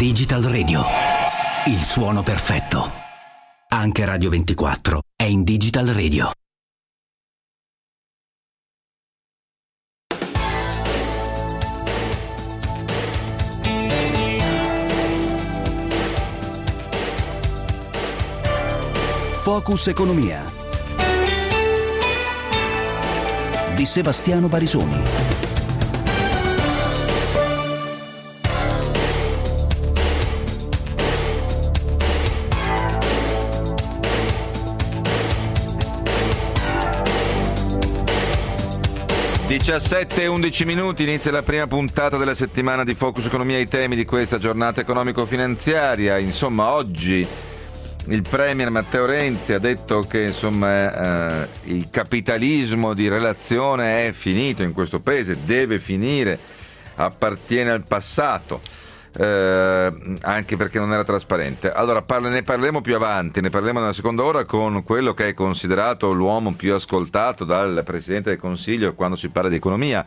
Digital Radio, il suono perfetto. Anche Radio 24 è in Digital Radio. Focus Economia di Sebastiano Barisoni. Diciassette e 11 minuti, inizia la prima puntata della settimana di Focus Economia, i temi di questa giornata economico-finanziaria. Insomma, oggi il Premier Matteo Renzi ha detto che il capitalismo di relazione è finito in questo paese, deve finire, appartiene al passato, anche perché non era trasparente. Allora ne parleremo più avanti, ne parleremo nella seconda ora con quello che è considerato l'uomo più ascoltato dal Presidente del Consiglio quando si parla di economia,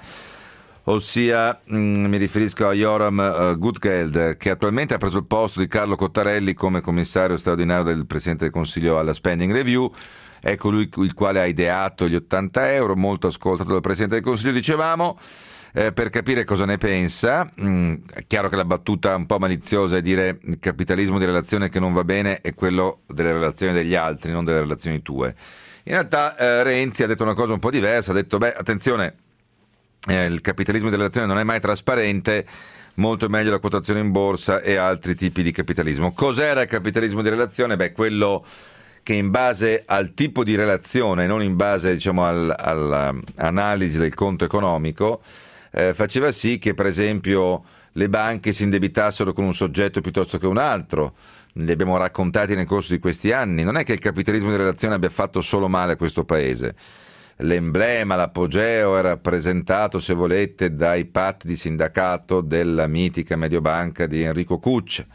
ossia mi riferisco a Joram Gutgeld, che attualmente ha preso il posto di Carlo Cottarelli come commissario straordinario del Presidente del Consiglio alla Spending Review. Ecco lui il quale ha ideato gli 80 euro, molto ascoltato dal Presidente del Consiglio, dicevamo, per capire cosa ne pensa. È chiaro che la battuta un po' maliziosa è dire il capitalismo di relazione che non va bene è quello delle relazioni degli altri, non delle relazioni tue. In realtà Renzi ha detto una cosa un po' diversa, ha detto attenzione, il capitalismo di relazione non è mai trasparente, molto meglio la quotazione in borsa e altri tipi di capitalismo. Cos'era il capitalismo di relazione? Quello che in base al tipo di relazione, non in base all'analisi del conto economico, faceva sì che per esempio le banche si indebitassero con un soggetto piuttosto che un altro. Li abbiamo raccontati nel corso di questi anni. Non è che il capitalismo di relazione abbia fatto solo male a questo paese. L'emblema, l'apogeo è rappresentato, se volete, dai patti di sindacato della mitica Mediobanca di Enrico Cuccia.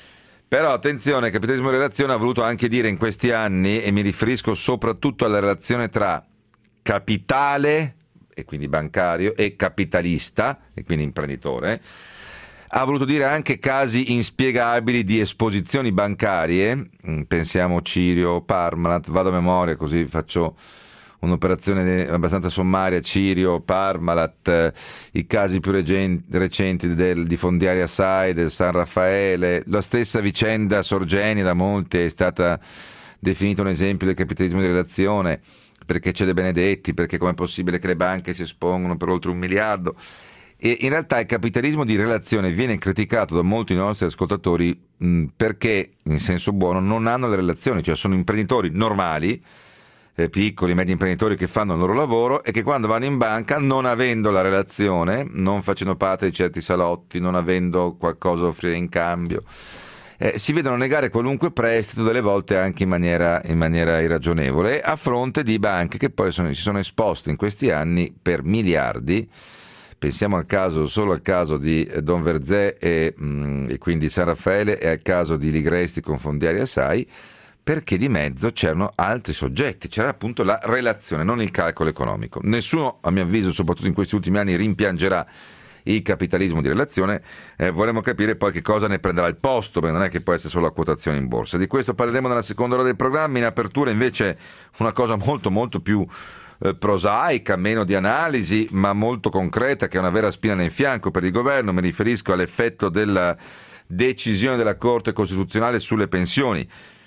Però attenzione, il capitalismo di relazione ha voluto anche dire in questi anni, e mi riferisco soprattutto alla relazione tra capitale, e quindi bancario, e capitalista, e quindi imprenditore, ha voluto dire anche casi inspiegabili di esposizioni bancarie. Pensiamo Cirio, Parmalat, vado a memoria così faccio un'operazione abbastanza sommaria: Cirio, Parmalat, i casi più recenti di Fondiaria Sai, del San Raffaele, la stessa vicenda Sorgeni da molti è stata definita un esempio del capitalismo di relazione, perché c'è De Benedetti, perché com'è possibile che le banche si espongono per oltre 1 miliardo. E in realtà il capitalismo di relazione viene criticato da molti nostri ascoltatori perché, in senso buono, non hanno le relazioni, cioè sono imprenditori normali, piccoli, medi imprenditori che fanno il loro lavoro e che quando vanno in banca, non avendo la relazione, non facendo parte di certi salotti, non avendo qualcosa da offrire in cambio, si vedono negare qualunque prestito, delle volte anche in maniera irragionevole, a fronte di banche che poi si sono esposte in questi anni per miliardi. Pensiamo solo al caso di Don Verzé e quindi San Raffaele, e al caso di Ligresti con Fondiaria Sai, perché di mezzo c'erano altri soggetti, c'era appunto la relazione, non il calcolo economico. Nessuno, a mio avviso, soprattutto in questi ultimi anni, rimpiangerà il capitalismo di relazione. Vorremmo capire poi che cosa ne prenderà il posto, perché non è che può essere solo la quotazione in borsa. Di questo parleremo nella seconda ora del programma. In apertura invece una cosa molto molto più prosaica, meno di analisi, ma molto concreta, che è una vera spina nel fianco per il governo. Mi riferisco all'effetto della decisione della Corte Costituzionale sulle pensioni.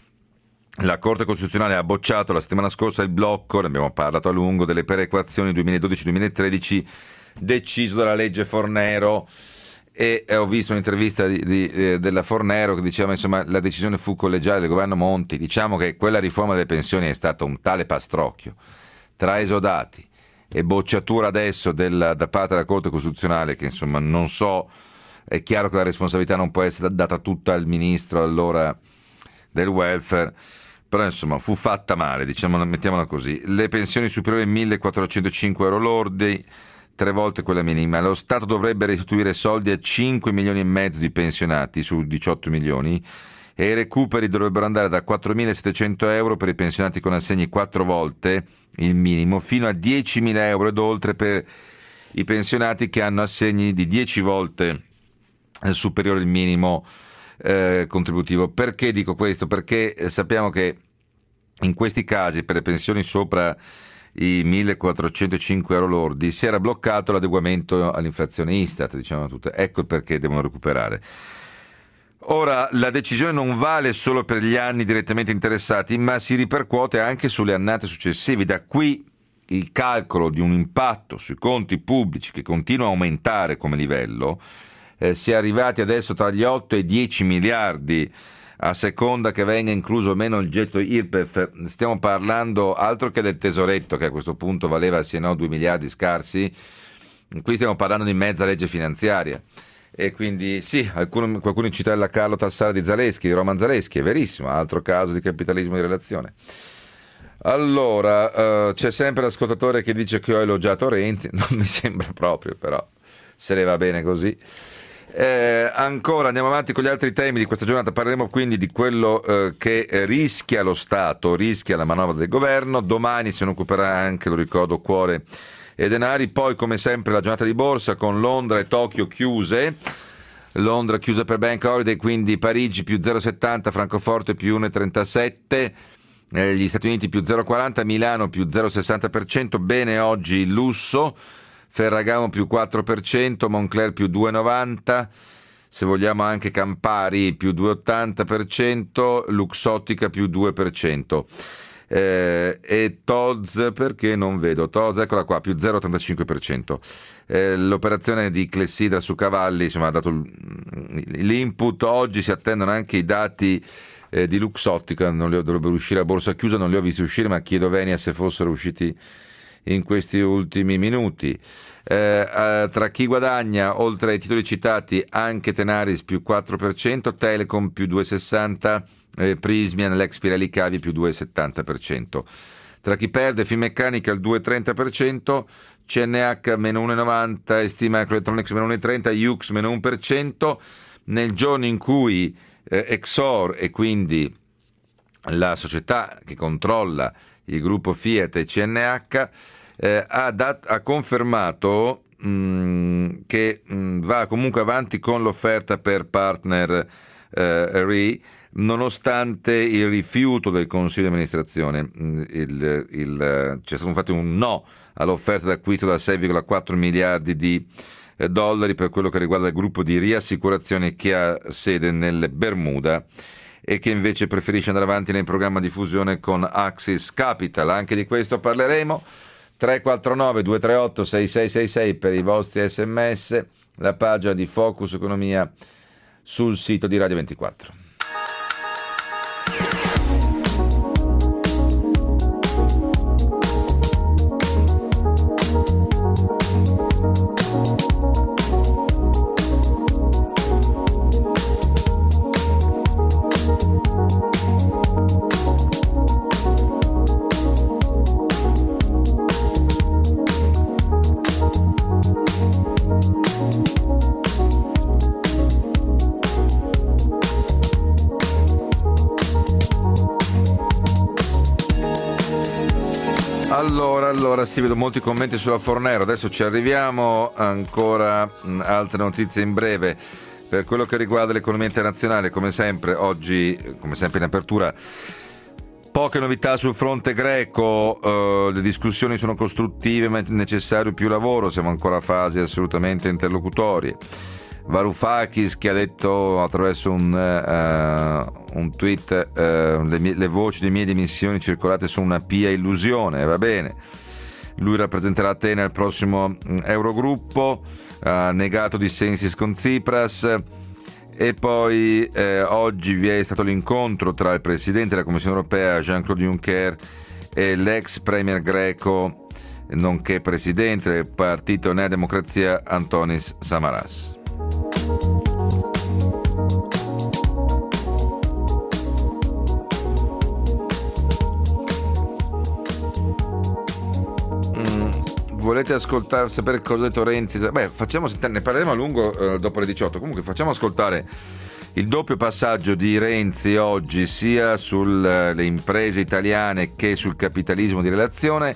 La Corte Costituzionale ha bocciato la settimana scorsa il blocco, ne abbiamo parlato a lungo, delle perequazioni 2012-2013 deciso dalla legge Fornero, e ho visto un'intervista della Fornero che diceva insomma la decisione fu collegiale del governo Monti. Diciamo che quella riforma delle pensioni è stata un tale pastrocchio tra esodati e bocciatura adesso da parte della Corte Costituzionale che insomma non so, è chiaro che la responsabilità non può essere data tutta al ministro allora del welfare, però insomma fu fatta male, mettiamola così. Le pensioni superiori a 1.405 euro lordi, 3 volte quella minima. Lo Stato dovrebbe restituire soldi a 5 milioni e mezzo di pensionati su 18 milioni e i recuperi dovrebbero andare da 4.700 euro per i pensionati con assegni 4 volte il minimo, fino a 10.000 euro ed oltre per i pensionati che hanno assegni di 10 volte superiore il minimo contributivo. Perché dico questo? Perché sappiamo che in questi casi per le pensioni sopra i 1.405 euro lordi si era bloccato l'adeguamento all'inflazione Istat, diciamo tutto. Ecco perché devono recuperare. Ora, la decisione non vale solo per gli anni direttamente interessati, ma si ripercuote anche sulle annate successive. Da qui il calcolo di un impatto sui conti pubblici che continua a aumentare come livello. Si è arrivati adesso tra gli 8 e i 10 miliardi a seconda che venga incluso o meno il gettito IRPEF. Stiamo parlando altro che del tesoretto, che a questo punto valeva sì e no 2 miliardi scarsi. Qui stiamo parlando di mezza legge finanziaria. E quindi sì, qualcuno cita la Carlo Tassara di Zaleschi, di Roman Zaleschi, è verissimo, altro caso di capitalismo di relazione. Allora, c'è sempre l'ascoltatore che dice che ho elogiato Renzi, non mi sembra proprio, però se ne va bene così. Ancora andiamo avanti con gli altri temi di questa giornata. Parleremo quindi di quello che rischia lo Stato, rischia la manovra del governo. Domani se ne occuperà anche, lo ricordo, Cuore e Denari. Poi come sempre la giornata di borsa con Londra e Tokyo chiuse. Londra chiusa per Bank Holiday, quindi Parigi più 0,70, Francoforte più 1,37, gli Stati Uniti più 0,40, Milano più 0,60%. Bene oggi il lusso, Ferragamo più 4%, Moncler più 2,90%, se vogliamo anche Campari più 2,80%, Luxottica più 2%. E Tod's, perché non vedo Tod's, eccola qua, più 0,85%. L'operazione di Clessidra su Cavalli, insomma, ha dato l'input. Oggi si attendono anche i dati di Luxottica, dovrebbero uscire a borsa chiusa, non li ho visti uscire, ma chiedo venia se fossero usciti in questi ultimi minuti. Tra chi guadagna, oltre ai titoli citati, anche Tenaris più 4%, Telecom più 2,60%, Prismian, l'ex Pirelli Cavi più 2,70%. Tra chi perde, Finmeccanica il 2,30%, CNH meno 1,90%, Estima Electronics meno 1,30%, Yux meno 1%. Nel giorno in cui Exor, e quindi la società che controlla il gruppo Fiat e CNH, ha confermato che va comunque avanti con l'offerta per Partner Re, nonostante il rifiuto del consiglio di amministrazione. C'è stato infatti un no all'offerta d'acquisto da 6,4 miliardi di dollari per quello che riguarda il gruppo di riassicurazione che ha sede nelle Bermuda e che invece preferisce andare avanti nel programma di fusione con Axis Capital. Anche di questo parleremo. 349 238 6666 per i vostri sms, la pagina di Focus Economia sul sito di Radio 24. Allora sì, vedo molti commenti sulla Fornero, adesso ci arriviamo. Ancora altre notizie in breve per quello che riguarda l'economia internazionale. Come sempre oggi, come sempre in apertura, poche novità sul fronte greco. Le discussioni sono costruttive ma è necessario più lavoro, siamo ancora a fasi assolutamente interlocutorie. Varoufakis che ha detto attraverso un tweet le voci delle mie dimissioni circolate sono una pia illusione, va bene. Lui rappresenterà Atene al prossimo Eurogruppo, ha negato dissensi con Tsipras. E poi oggi vi è stato l'incontro tra il presidente della Commissione europea Jean-Claude Juncker e l'ex premier greco nonché presidente del partito Nea Democrazia Antonis Samaras. Volete ascoltare, sapere cosa ha detto Renzi? Beh, ne parleremo a lungo dopo le 18. Comunque facciamo ascoltare il doppio passaggio di Renzi oggi sia sulle imprese italiane che sul capitalismo di relazione.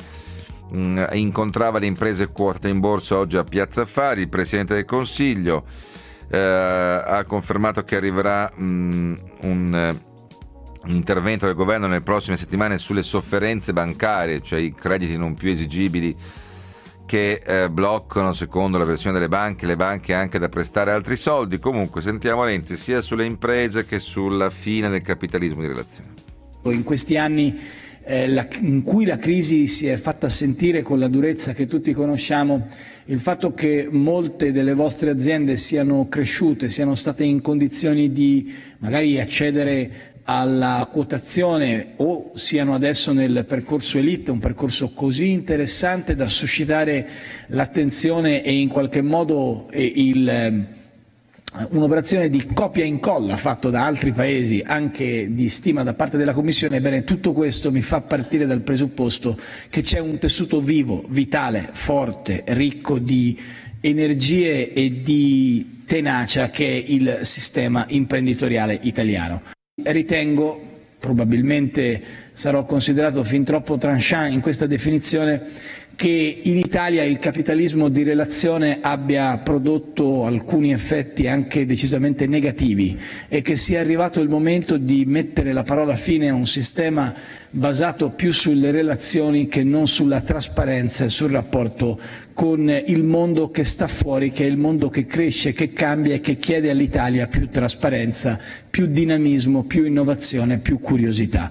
Incontrava le imprese quotate in borsa oggi a Piazza Affari, il Presidente del Consiglio. ha confermato che arriverà un intervento del governo nelle prossime settimane sulle sofferenze bancarie, cioè i crediti non più esigibili che bloccano, secondo la versione delle banche, le banche anche da prestare altri soldi. Comunque sentiamo Renzi sia sulle imprese che sulla fine del capitalismo di relazione. In questi anni in cui la crisi si è fatta sentire con la durezza che tutti conosciamo, il fatto che molte delle vostre aziende siano cresciute, siano state in condizioni di magari accedere alla quotazione o siano adesso nel percorso Elite, un percorso così interessante da suscitare l'attenzione e in qualche modo un'operazione di copia e incolla fatto da altri paesi, anche di stima da parte della Commissione. Ebbene, tutto questo mi fa partire dal presupposto che c'è un tessuto vivo, vitale, forte, ricco di energie e di tenacia che è il sistema imprenditoriale italiano. Ritengo, probabilmente sarò considerato fin troppo tranchant in questa definizione, che in Italia il capitalismo di relazione abbia prodotto alcuni effetti anche decisamente negativi e che sia arrivato il momento di mettere la parola fine a un sistema basato più sulle relazioni che non sulla trasparenza e sul rapporto con il mondo che sta fuori, che è il mondo che cresce, che cambia e che chiede all'Italia più trasparenza, più dinamismo, più innovazione, più curiosità.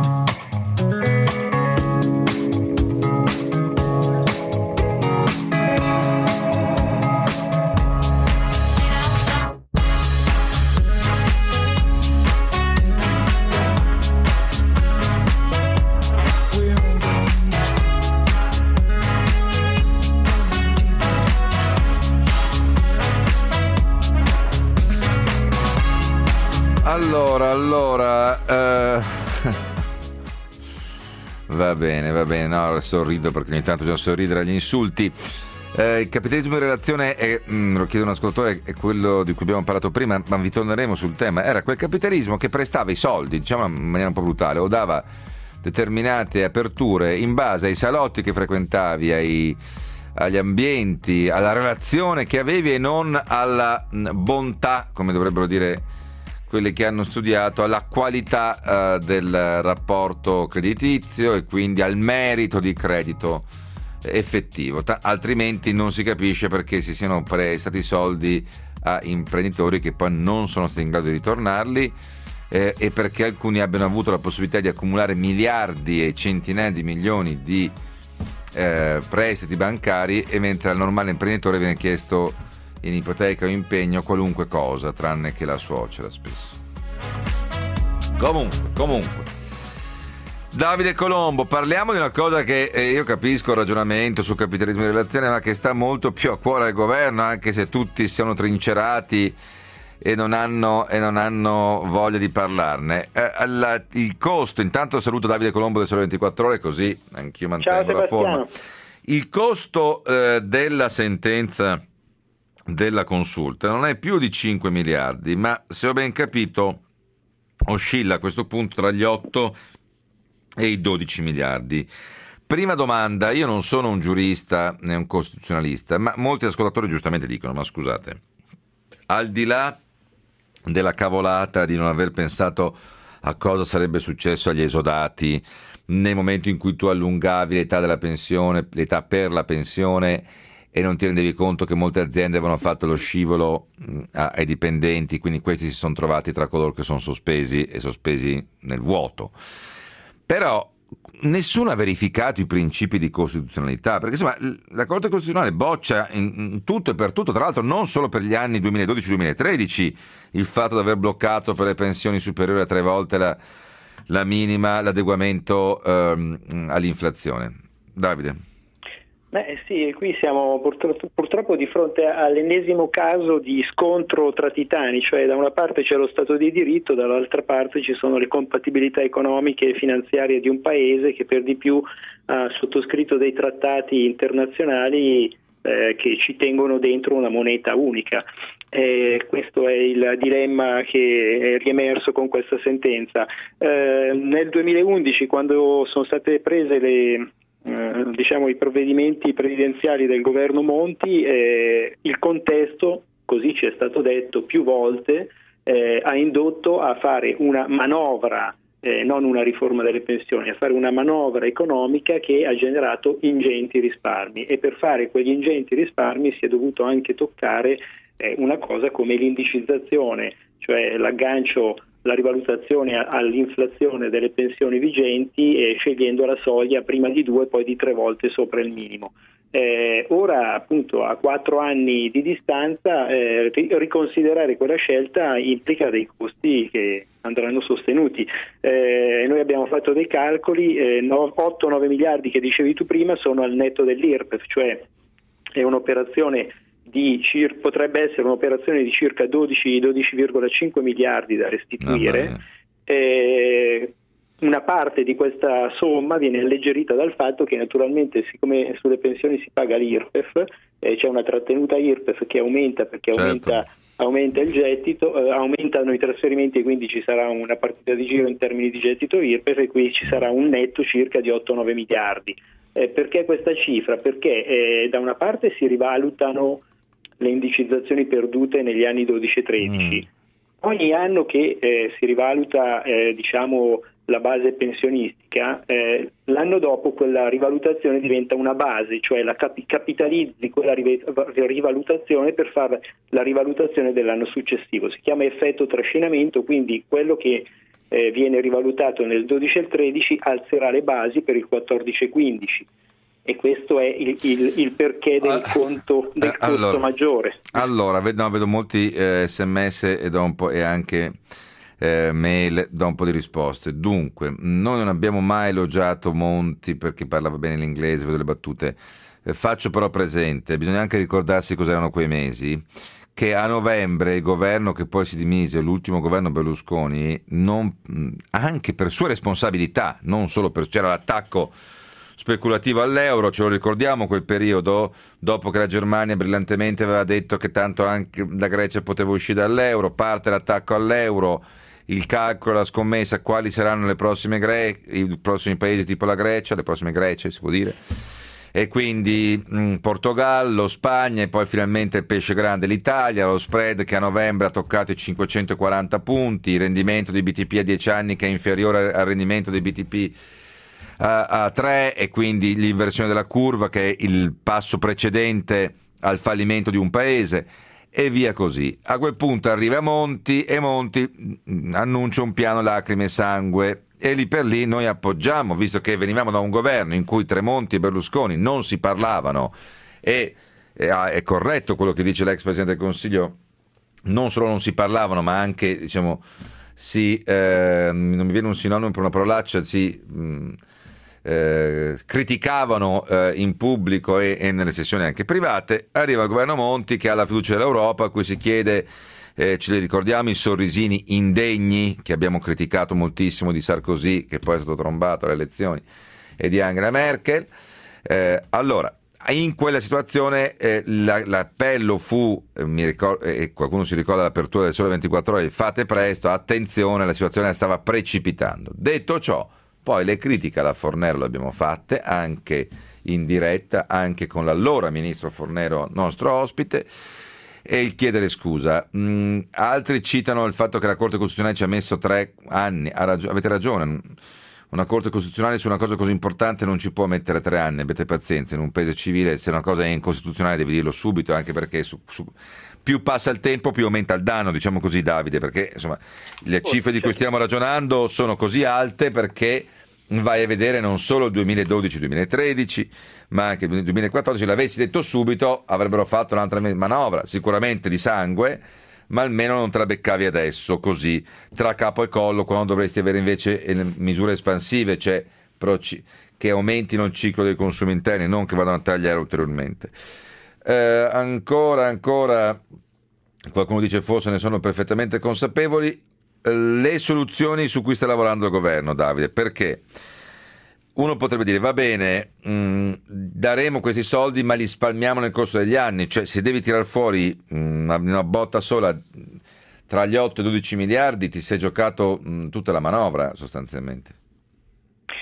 Allora, va bene, no, sorrido perché ogni tanto bisogna sorridere agli insulti. Il capitalismo in relazione me lo chiede un ascoltatore, è quello di cui abbiamo parlato prima, ma vi torneremo sul tema. Era quel capitalismo che prestava i soldi, diciamo in maniera un po' brutale, o dava determinate aperture in base ai salotti che frequentavi, agli ambienti, alla relazione che avevi e non alla bontà, come dovrebbero dire quelli che hanno studiato, alla qualità del rapporto creditizio e quindi al merito di credito effettivo. Altrimenti non si capisce perché si siano prestati soldi a imprenditori che poi non sono stati in grado di ritornarli e perché alcuni abbiano avuto la possibilità di accumulare miliardi e centinaia di milioni di prestiti bancari, e mentre al normale imprenditore viene chiesto in ipoteca o impegno qualunque cosa tranne che la suocera spesso. Comunque Davide Colombo, parliamo di una cosa che io capisco il ragionamento sul capitalismo di relazione, ma che sta molto più a cuore al governo, anche se tutti siano trincerati e non hanno voglia di parlarne. Il costo, intanto saluto Davide Colombo del Sole 24 Ore, così anch'io mantengo la forma. Il costo della sentenza della consulta non è più di 5 miliardi, ma se ho ben capito oscilla a questo punto tra gli 8 e i 12 miliardi. Prima domanda, io non sono un giurista né un costituzionalista, ma molti ascoltatori giustamente dicono, ma scusate, al di là della cavolata di non aver pensato a cosa sarebbe successo agli esodati nel momento in cui tu allungavi l'età della pensione, l'età per la pensione, e non ti rendevi conto che molte aziende avevano fatto lo scivolo ai dipendenti, quindi questi si sono trovati tra coloro che sono sospesi e sospesi nel vuoto. Però nessuno ha verificato i principi di costituzionalità, perché insomma la Corte Costituzionale boccia in tutto e per tutto, tra l'altro non solo per gli anni 2012-2013 il fatto di aver bloccato per le pensioni superiori a 3 volte la minima l'adeguamento all'inflazione. Davide. Beh sì, qui siamo purtroppo di fronte all'ennesimo caso di scontro tra titani, cioè da una parte c'è lo Stato di diritto, dall'altra parte ci sono le compatibilità economiche e finanziarie di un paese che per di più ha sottoscritto dei trattati internazionali che ci tengono dentro una moneta unica. Questo è il dilemma che è riemerso con questa sentenza. Nel 2011, quando sono state prese i provvedimenti previdenziali del governo Monti, il contesto così ci è stato detto più volte, ha indotto a fare una manovra, non una riforma delle pensioni, a fare una manovra economica che ha generato ingenti risparmi, e per fare quegli ingenti risparmi si è dovuto anche toccare una cosa come l'indicizzazione, cioè l'aggancio, la rivalutazione all'inflazione delle pensioni vigenti, scegliendo la soglia prima di 2 poi di 3 volte sopra il minimo. Ora appunto a 4 anni di distanza riconsiderare quella scelta implica dei costi che andranno sostenuti. Noi abbiamo fatto dei calcoli, 8-9 miliardi che dicevi tu prima sono al netto dell'IRPEF, cioè è un'operazione potrebbe essere un'operazione di circa 12,5 miliardi da restituire. Una parte di questa somma viene alleggerita dal fatto che naturalmente, siccome sulle pensioni si paga l'IRPEF, c'è una trattenuta IRPEF che aumenta perché aumenta il gettito, aumentano i trasferimenti, e quindi ci sarà una partita di giro in termini di gettito IRPEF, e qui ci sarà un netto circa di 8-9 miliardi. Perché questa cifra? Perché da una parte si rivalutano le indicizzazioni perdute negli anni 12 e 13. Ogni anno che si rivaluta la base pensionistica, l'anno dopo quella rivalutazione diventa una base, cioè la capitalizzi quella rivalutazione per fare la rivalutazione dell'anno successivo. Si chiama effetto trascinamento, quindi quello che viene rivalutato nel 12 e il 13 alzerà le basi per il 14 e 15. E questo è il perché del costo maggiore. Allora, vedo molti sms e anche mail da un po' di risposte. Dunque, noi non abbiamo mai elogiato Monti perché parlava bene l'inglese, vedo le battute. Faccio però presente, bisogna anche ricordarsi cos'erano quei mesi, che a novembre il governo che poi si dimise, l'ultimo governo Berlusconi, anche per sua responsabilità, non solo c'era l'attacco speculativo all'euro, ce lo ricordiamo quel periodo, dopo che la Germania brillantemente aveva detto che tanto anche la Grecia poteva uscire dall'euro, parte l'attacco all'euro, il calcolo, la scommessa, quali saranno i prossimi paesi tipo la Grecia, le prossime Grecie si può dire, e quindi Portogallo, Spagna, e poi finalmente il pesce grande l'Italia, lo spread che a novembre ha toccato i 540 punti, il rendimento dei BTP a 10 anni che è inferiore al rendimento dei BTP a 3, e quindi l'inversione della curva che è il passo precedente al fallimento di un paese, e via così. A quel punto arriva Monti e Monti annuncia un piano lacrime e sangue, e lì per lì noi appoggiamo, visto che venivamo da un governo in cui Tremonti e Berlusconi non si parlavano, e è corretto quello che dice l'ex Presidente del Consiglio, non solo non si parlavano ma anche non mi viene un sinonimo per una parolaccia, criticavano in pubblico e nelle sessioni anche private. Arriva il governo Monti che ha la fiducia dell'Europa, a cui si chiede, ce li ricordiamo, i sorrisini indegni che abbiamo criticato moltissimo di Sarkozy, che poi è stato trombato alle elezioni, e di Angela Merkel. Allora, in quella situazione l'appello fu, qualcuno si ricorda l'apertura del Sole 24 Ore, fate presto, attenzione, la situazione stava precipitando. Detto ciò, poi le critiche alla Fornero le abbiamo fatte anche in diretta, anche con l'allora ministro Fornero, nostro ospite, e il chiedere scusa. Altri citano il fatto che la Corte Costituzionale ci ha messo 3 anni. Avete ragione, una Corte Costituzionale su una cosa così importante non ci può mettere 3 anni, avete pazienza, in un paese civile se una cosa è incostituzionale devi dirlo subito, anche perché più passa il tempo più aumenta il danno, diciamo così, Davide, perché insomma le cifre di cui stiamo ragionando sono così alte perché vai a vedere non solo il 2012-2013 ma anche il 2014. L'avessi detto subito avrebbero fatto un'altra manovra, sicuramente di sangue, ma almeno non te la beccavi adesso così tra capo e collo, quando dovresti avere invece misure espansive, cioè che aumentino il ciclo dei consumi interni, non che vadano a tagliare ulteriormente. Ancora qualcuno dice forse ne sono perfettamente consapevoli. Le soluzioni su cui sta lavorando il governo, Davide, perché uno potrebbe dire va bene, daremo questi soldi ma li spalmiamo nel corso degli anni, cioè se devi tirar fuori una botta sola tra gli 8 e 12 miliardi ti sei giocato tutta la manovra sostanzialmente.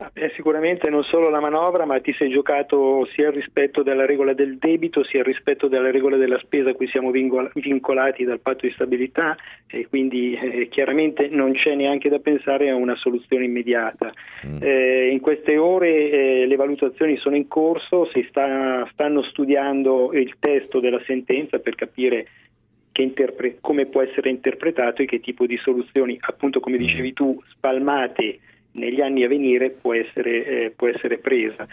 Sicuramente non solo la manovra, ma ti sei giocato sia il rispetto della regola del debito, sia il rispetto della regola della spesa a cui siamo vincolati dal patto di stabilità, e quindi chiaramente non c'è neanche da pensare a una soluzione immediata. In queste ore le valutazioni sono in corso, stanno studiando il testo della sentenza per capire come può essere interpretato e che tipo di soluzioni, appunto come dicevi tu, spalmate negli anni a venire può essere presa.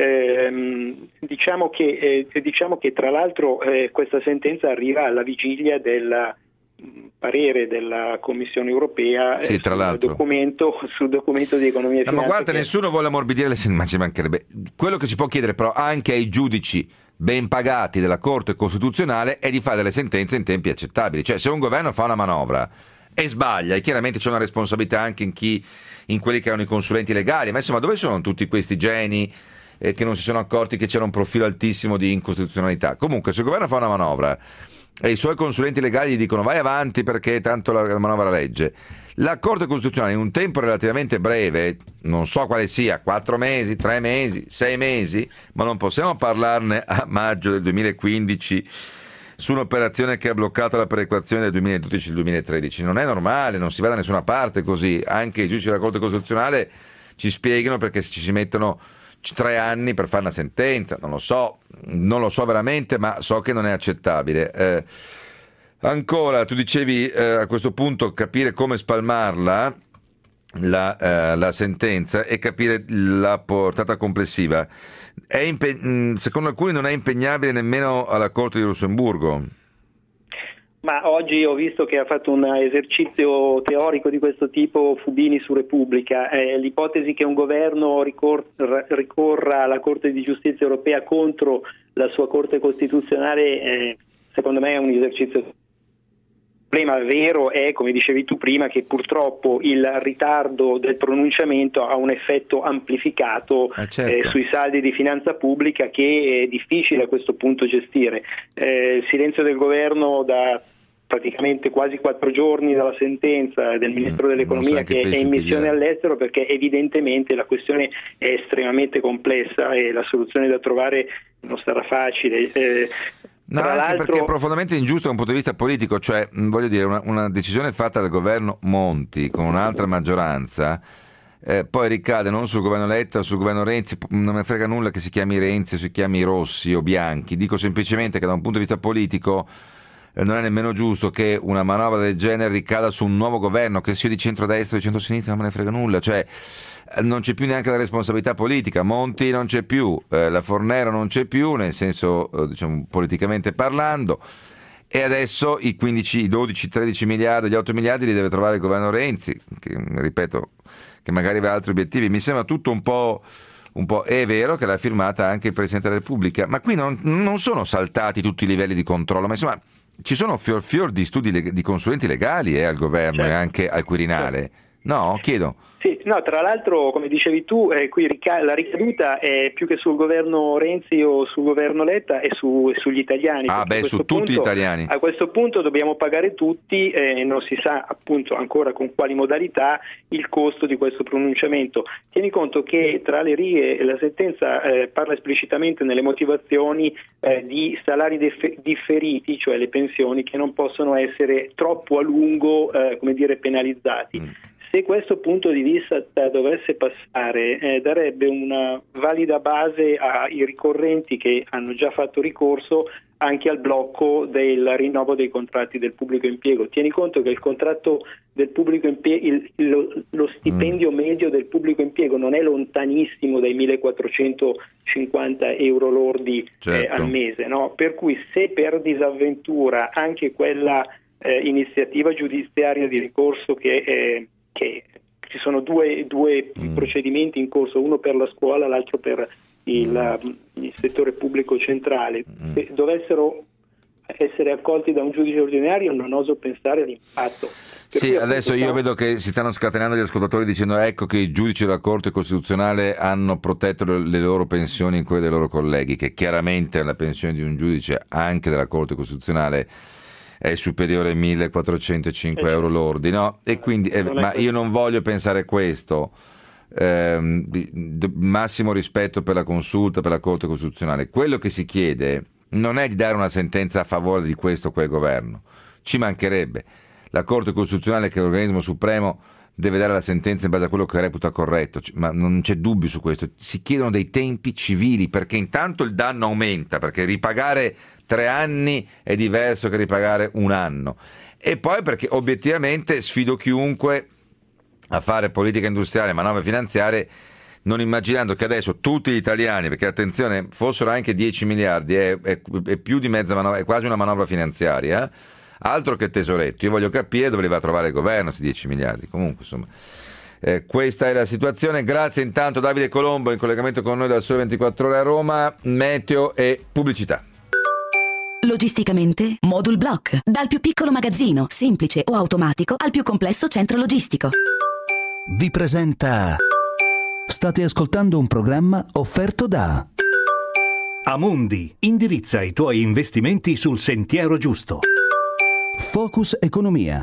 Diciamo che tra l'altro questa sentenza arriva alla vigilia del parere della Commissione europea sul documento di economia e finanza. Ma guarda, nessuno vuole ammorbidire le sentenze, ma ci mancherebbe. Quello che si può chiedere però anche ai giudici ben pagati della Corte Costituzionale è di fare delle sentenze in tempi accettabili. Cioè, se un governo fa una manovra e sbaglia, e chiaramente c'è una responsabilità anche in quelli che erano i consulenti legali, ma insomma dove sono tutti questi geni che non si sono accorti che c'era un profilo altissimo di incostituzionalità? Comunque, se il governo fa una manovra e i suoi consulenti legali gli dicono vai avanti perché tanto la manovra legge, la Corte Costituzionale in un tempo relativamente breve, non so quale sia, 4 mesi, 3 mesi, 6 mesi, ma non possiamo parlarne a maggio del 2015 su un'operazione che ha bloccato la perequazione del 2012 e del 2013. Non è normale, non si va da nessuna parte così. Anche i giudici della Corte Costituzionale ci spiegano perché ci si mettono 3 anni per fare una sentenza. Non lo so veramente, ma so che non è accettabile. Ancora, tu dicevi a questo punto capire come spalmarla la sentenza e capire la portata complessiva. Secondo alcuni non è impegnabile nemmeno alla Corte di Lussemburgo. Ma oggi ho visto che ha fatto un esercizio teorico di questo tipo Fubini su Repubblica. L'ipotesi che un governo ricorra alla Corte di Giustizia europea contro la sua Corte Costituzionale secondo me è un esercizio. Il problema vero è, come dicevi tu prima, che purtroppo il ritardo del pronunciamento ha un effetto amplificato sui saldi di finanza pubblica che è difficile a questo punto gestire. Il silenzio del governo da praticamente quasi 4 giorni dalla sentenza del Ministro dell'Economia che è in missione all'estero, perché evidentemente la questione è estremamente complessa e la soluzione da trovare non sarà facile. No, anche perché è profondamente ingiusto da un punto di vista politico, cioè voglio dire una decisione fatta dal governo Monti con un'altra maggioranza poi ricade non sul governo Letta, sul governo Renzi. Non me frega nulla che si chiami Renzi o si chiami Rossi o Bianchi, dico semplicemente che da un punto di vista politico non è nemmeno giusto che una manovra del genere ricada su un nuovo governo, che sia di centrodestra o di centrosinistra, non me ne frega nulla, cioè non c'è più neanche la responsabilità politica. Monti non c'è più, la Fornero non c'è più, nel senso diciamo politicamente parlando, e adesso i 15, i 12, 13 miliardi, gli 8 miliardi li deve trovare il governo Renzi, che ripeto che magari aveva altri obiettivi. Mi sembra tutto un po'. È vero che l'ha firmata anche il Presidente della Repubblica, ma qui non sono saltati tutti i livelli di controllo, ma insomma ci sono fior di studi di consulenti legali al governo, certo, e anche al Quirinale. No? Chiedo. Sì, no, tra l'altro, come dicevi tu, qui la ricaduta è più che sul governo Renzi o sul governo Letta, è sugli italiani. Su tutti gli italiani. A questo punto dobbiamo pagare tutti, non si sa appunto ancora con quali modalità, il costo di questo pronunciamento. Tieni conto che tra le righe la sentenza parla esplicitamente nelle motivazioni di salari differiti, cioè le pensioni che non possono essere troppo a lungo penalizzati. Se questo punto di vista dovesse passare, darebbe una valida base ai ricorrenti che hanno già fatto ricorso anche al blocco del rinnovo dei contratti del pubblico impiego. Tieni conto che il contratto del pubblico impiego, lo stipendio medio del pubblico impiego non è lontanissimo dai 1.450 euro lordi, certo, al mese, no? Per cui se per disavventura anche quella iniziativa giudiziaria di ricorso che ci sono due procedimenti in corso, uno per la scuola, l'altro per il settore pubblico centrale, se dovessero essere accolti da un giudice ordinario non oso pensare all'impatto. Sì, adesso io vedo che si stanno scatenando gli ascoltatori dicendo ecco che i giudici della Corte Costituzionale hanno protetto le loro pensioni in quelle dei loro colleghi, che chiaramente la pensione di un giudice anche della Corte Costituzionale è superiore ai 1.405 euro lordi, no? E quindi, ma io non voglio pensare questo, massimo rispetto per la consulta, per la Corte Costituzionale. Quello che si chiede non è di dare una sentenza a favore di questo o quel governo, ci mancherebbe. La Corte Costituzionale, che è l'organismo supremo, deve dare la sentenza in base a quello che reputa corretto, ma non c'è dubbio su questo. Si chiedono dei tempi civili, perché intanto il danno aumenta, perché ripagare 3 anni è diverso che ripagare 1 anno, e poi perché obiettivamente sfido chiunque a fare politica industriale, manovre finanziarie, non immaginando che adesso tutti gli italiani, perché attenzione, fossero anche 10 miliardi, è più di mezza manovra, è quasi una manovra finanziaria, altro che tesoretto. Io voglio capire dove li va a trovare il governo questi 10 miliardi. Comunque, insomma, questa è la situazione. Grazie intanto Davide Colombo in collegamento con noi dal Sole 24 Ore a Roma. Meteo e pubblicità. Logisticamente, Modul Block. Dal più piccolo magazzino, semplice o automatico, al più complesso centro logistico. Vi presenta... State ascoltando un programma offerto da... Amundi, indirizza i tuoi investimenti sul sentiero giusto. Focus Economia.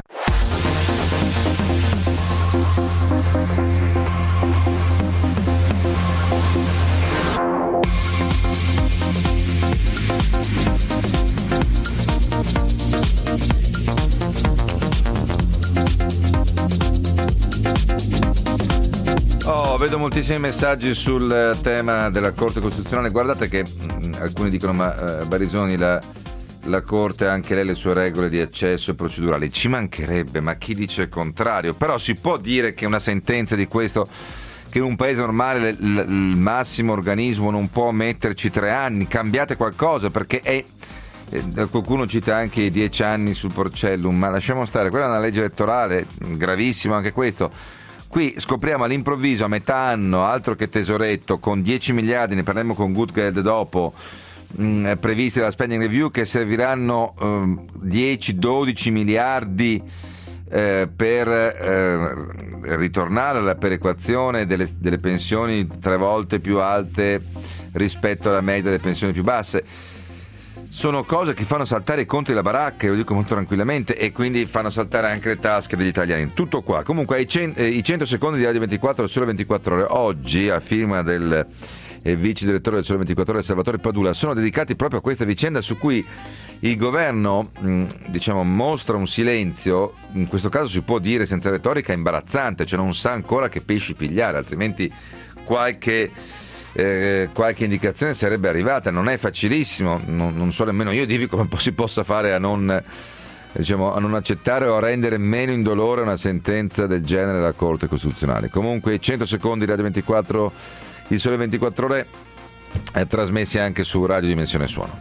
Vedo moltissimi messaggi sul tema della Corte Costituzionale. Guardate che alcuni dicono ma Barisoni, la Corte ha anche lei le sue regole di accesso e procedurali. Ci mancherebbe, ma chi dice il contrario? Però si può dire che una sentenza di questo, che in un paese normale il massimo organismo non può metterci 3 anni, cambiate qualcosa, perché è... qualcuno cita anche i 10 anni sul Porcellum, ma lasciamo stare, quella è una legge elettorale, gravissimo anche questo. Qui scopriamo all'improvviso a metà anno, altro che tesoretto, con 10 miliardi, ne parleremo con Gutgeld dopo, previsti dalla spending review, che serviranno 10-12 miliardi per ritornare alla perequazione delle pensioni 3 volte più alte rispetto alla media delle pensioni più basse. Sono cose che fanno saltare i conti della baracca, lo dico molto tranquillamente, e quindi fanno saltare anche le tasche degli italiani. Tutto qua. Comunque i 100 secondi di Radio 24 del Sole 24 Ore oggi, a firma del vice direttore del Sole 24 Ore Salvatore Padula, sono dedicati proprio a questa vicenda su cui il governo mostra un silenzio, in questo caso si può dire senza retorica, imbarazzante, cioè non sa ancora che pesci pigliare, altrimenti qualche indicazione sarebbe arrivata. Non è facilissimo, non so nemmeno io dirvi come si possa fare a non accettare o a rendere meno indolore una sentenza del genere della Corte Costituzionale. Comunque 100 secondi Radio 24, il Sole 24 Ore, trasmessi anche su Radio Dimensione Suono.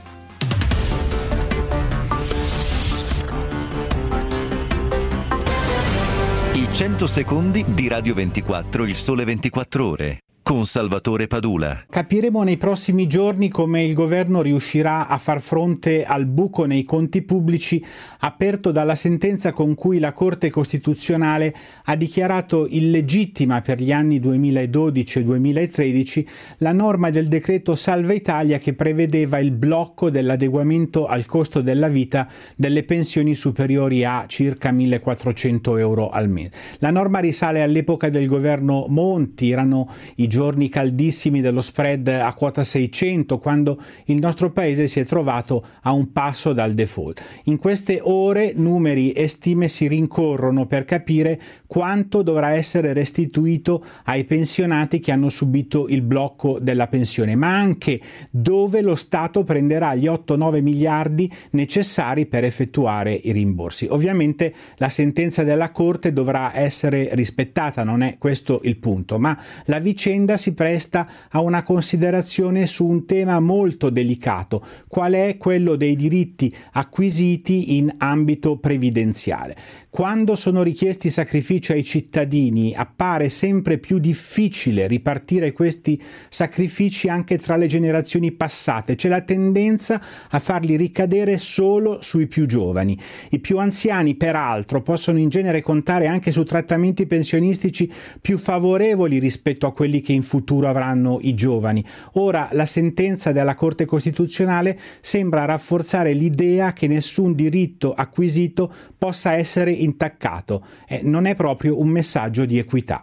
I 100 secondi di Radio 24, il Sole 24 Ore. Con Salvatore Padula. Capiremo nei prossimi giorni come il governo riuscirà a far fronte al buco nei conti pubblici aperto dalla sentenza con cui la Corte Costituzionale ha dichiarato illegittima per gli anni 2012 e 2013 la norma del decreto Salva Italia che prevedeva il blocco dell'adeguamento al costo della vita delle pensioni superiori a circa 1.400 euro al mese. La norma risale all'epoca del governo Monti, erano i giorni caldissimi dello spread a quota 600, quando il nostro paese si è trovato a un passo dal default. In queste ore numeri e stime si rincorrono per capire quanto dovrà essere restituito ai pensionati che hanno subito il blocco della pensione, ma anche dove lo Stato prenderà gli 8-9 miliardi necessari per effettuare i rimborsi. Ovviamente la sentenza della Corte dovrà essere rispettata, non è questo il punto, ma la vicenda si presta a una considerazione su un tema molto delicato, qual è quello dei diritti acquisiti in ambito previdenziale. Quando sono richiesti sacrifici ai cittadini, appare sempre più difficile ripartire questi sacrifici anche tra le generazioni passate. C'è la tendenza a farli ricadere solo sui più giovani. I più anziani, peraltro, possono in genere contare anche su trattamenti pensionistici più favorevoli rispetto a quelli che in futuro avranno i giovani. Ora la sentenza della Corte Costituzionale sembra rafforzare l'idea che nessun diritto acquisito possa essere intaccato. Non è proprio un messaggio di equità.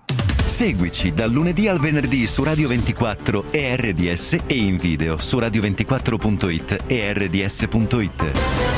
Seguici dal lunedì al venerdì su Radio 24 e RDS e in video su radio24.it e rds.it.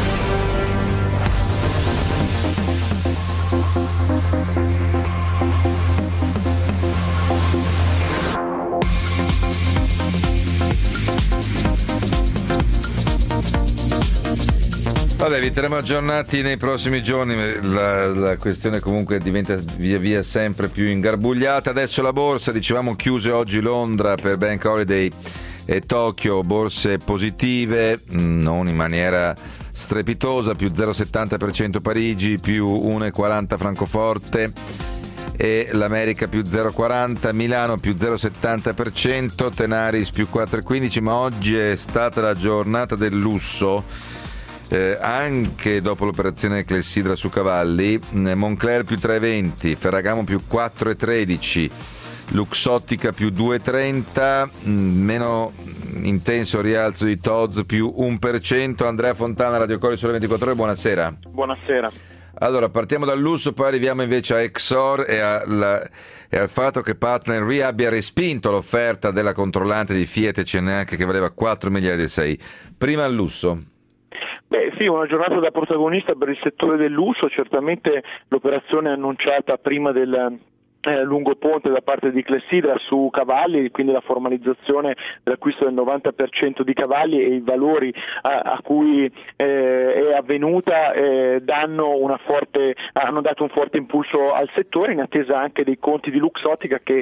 Vabbè, vi terremo aggiornati nei prossimi giorni, la questione comunque diventa via via sempre più ingarbugliata. Adesso la borsa, dicevamo, chiuse oggi Londra per Bank Holiday e Tokyo, borse positive, non in maniera strepitosa, più 0,70% Parigi, più 1,40 Francoforte e l'America più 0,40, Milano più 0,70%, Tenaris più 4,15, ma oggi è stata la giornata del lusso. Anche dopo l'operazione Clessidra su cavalli, Moncler più 3,20, Ferragamo più 4,13, Luxottica più 2,30, meno intenso rialzo di Tod's più 1%. Andrea Fontana, Radio Cori Sole 24 Ore, buonasera. Buonasera. Allora, partiamo dal lusso, poi arriviamo invece a Exor e al fatto che Partner Re abbia respinto l'offerta della controllante di Fiat e CNH che valeva 4 miliardi e 6. Prima al lusso. Beh sì, una giornata da protagonista per il settore del lusso, certamente l'operazione annunciata prima del lungo ponte da parte di Clessidra su cavalli, quindi la formalizzazione dell'acquisto del 90% di cavalli e i valori a cui è avvenuta hanno dato un forte impulso al settore, in attesa anche dei conti di Luxottica che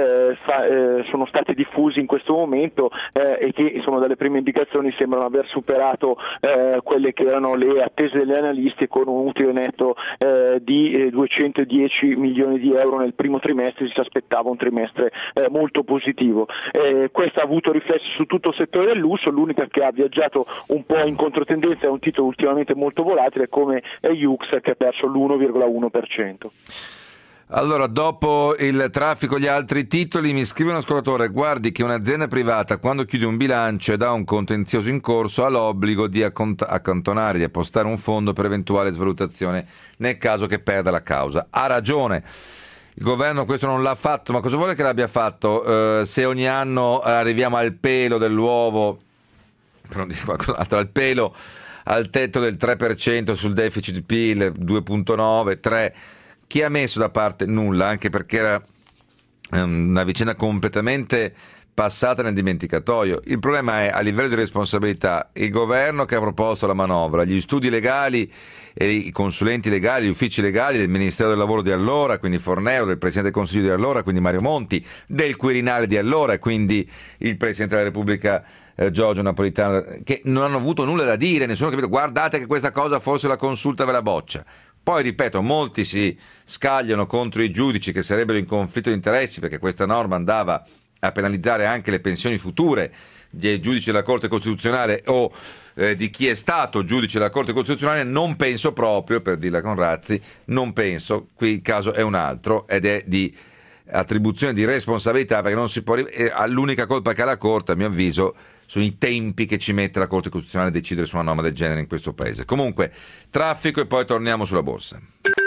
sono stati diffusi in questo momento e che insomma dalle prime indicazioni sembrano aver superato quelle che erano le attese degli analisti, con un utile netto di 210 milioni di euro nel primo trimestre. Si aspettava un trimestre molto positivo. Questo ha avuto riflessi su tutto il settore del lusso. L'unica che ha viaggiato un po' in controtendenza è un titolo ultimamente molto volatile come Yux, che ha perso l'1,1%. Allora, dopo il traffico, gli altri titoli, mi scrive un ascoltatore: guardi che un'azienda privata quando chiude un bilancio ed ha un contenzioso in corso ha l'obbligo di accantonare, di appostare un fondo per eventuale svalutazione nel caso che perda la causa. Ha ragione. Il governo questo non l'ha fatto, ma cosa vuole che l'abbia fatto? Se ogni anno arriviamo al pelo dell'uovo, per non dire qualcos'altro, al pelo, al tetto del 3% sul deficit PIL, 2,9, 3, chi ha messo da parte? Nulla, anche perché era una vicenda completamente passata nel dimenticatoio. Il problema è, a livello di responsabilità, il governo che ha proposto la manovra, gli studi legali e i consulenti legali, gli uffici legali del Ministero del Lavoro di allora, quindi Fornero, del Presidente del Consiglio di allora, quindi Mario Monti, del Quirinale di allora, quindi il Presidente della Repubblica Giorgio Napolitano, che non hanno avuto nulla da dire, nessuno ha capito, guardate che questa cosa forse la consulta ve la boccia. Poi, ripeto, molti si scagliano contro i giudici che sarebbero in conflitto di interessi perché questa norma andava a penalizzare anche le pensioni future dei giudici della Corte Costituzionale o di chi è stato giudice della Corte Costituzionale. Non penso proprio, per dirla con Razzi, non penso, qui il caso è un altro ed è di attribuzione di responsabilità, perché non si può l'unica colpa che ha la Corte, a mio avviso, sono i tempi che ci mette la Corte Costituzionale a decidere su una norma del genere in questo paese. Comunque, traffico e poi torniamo sulla borsa.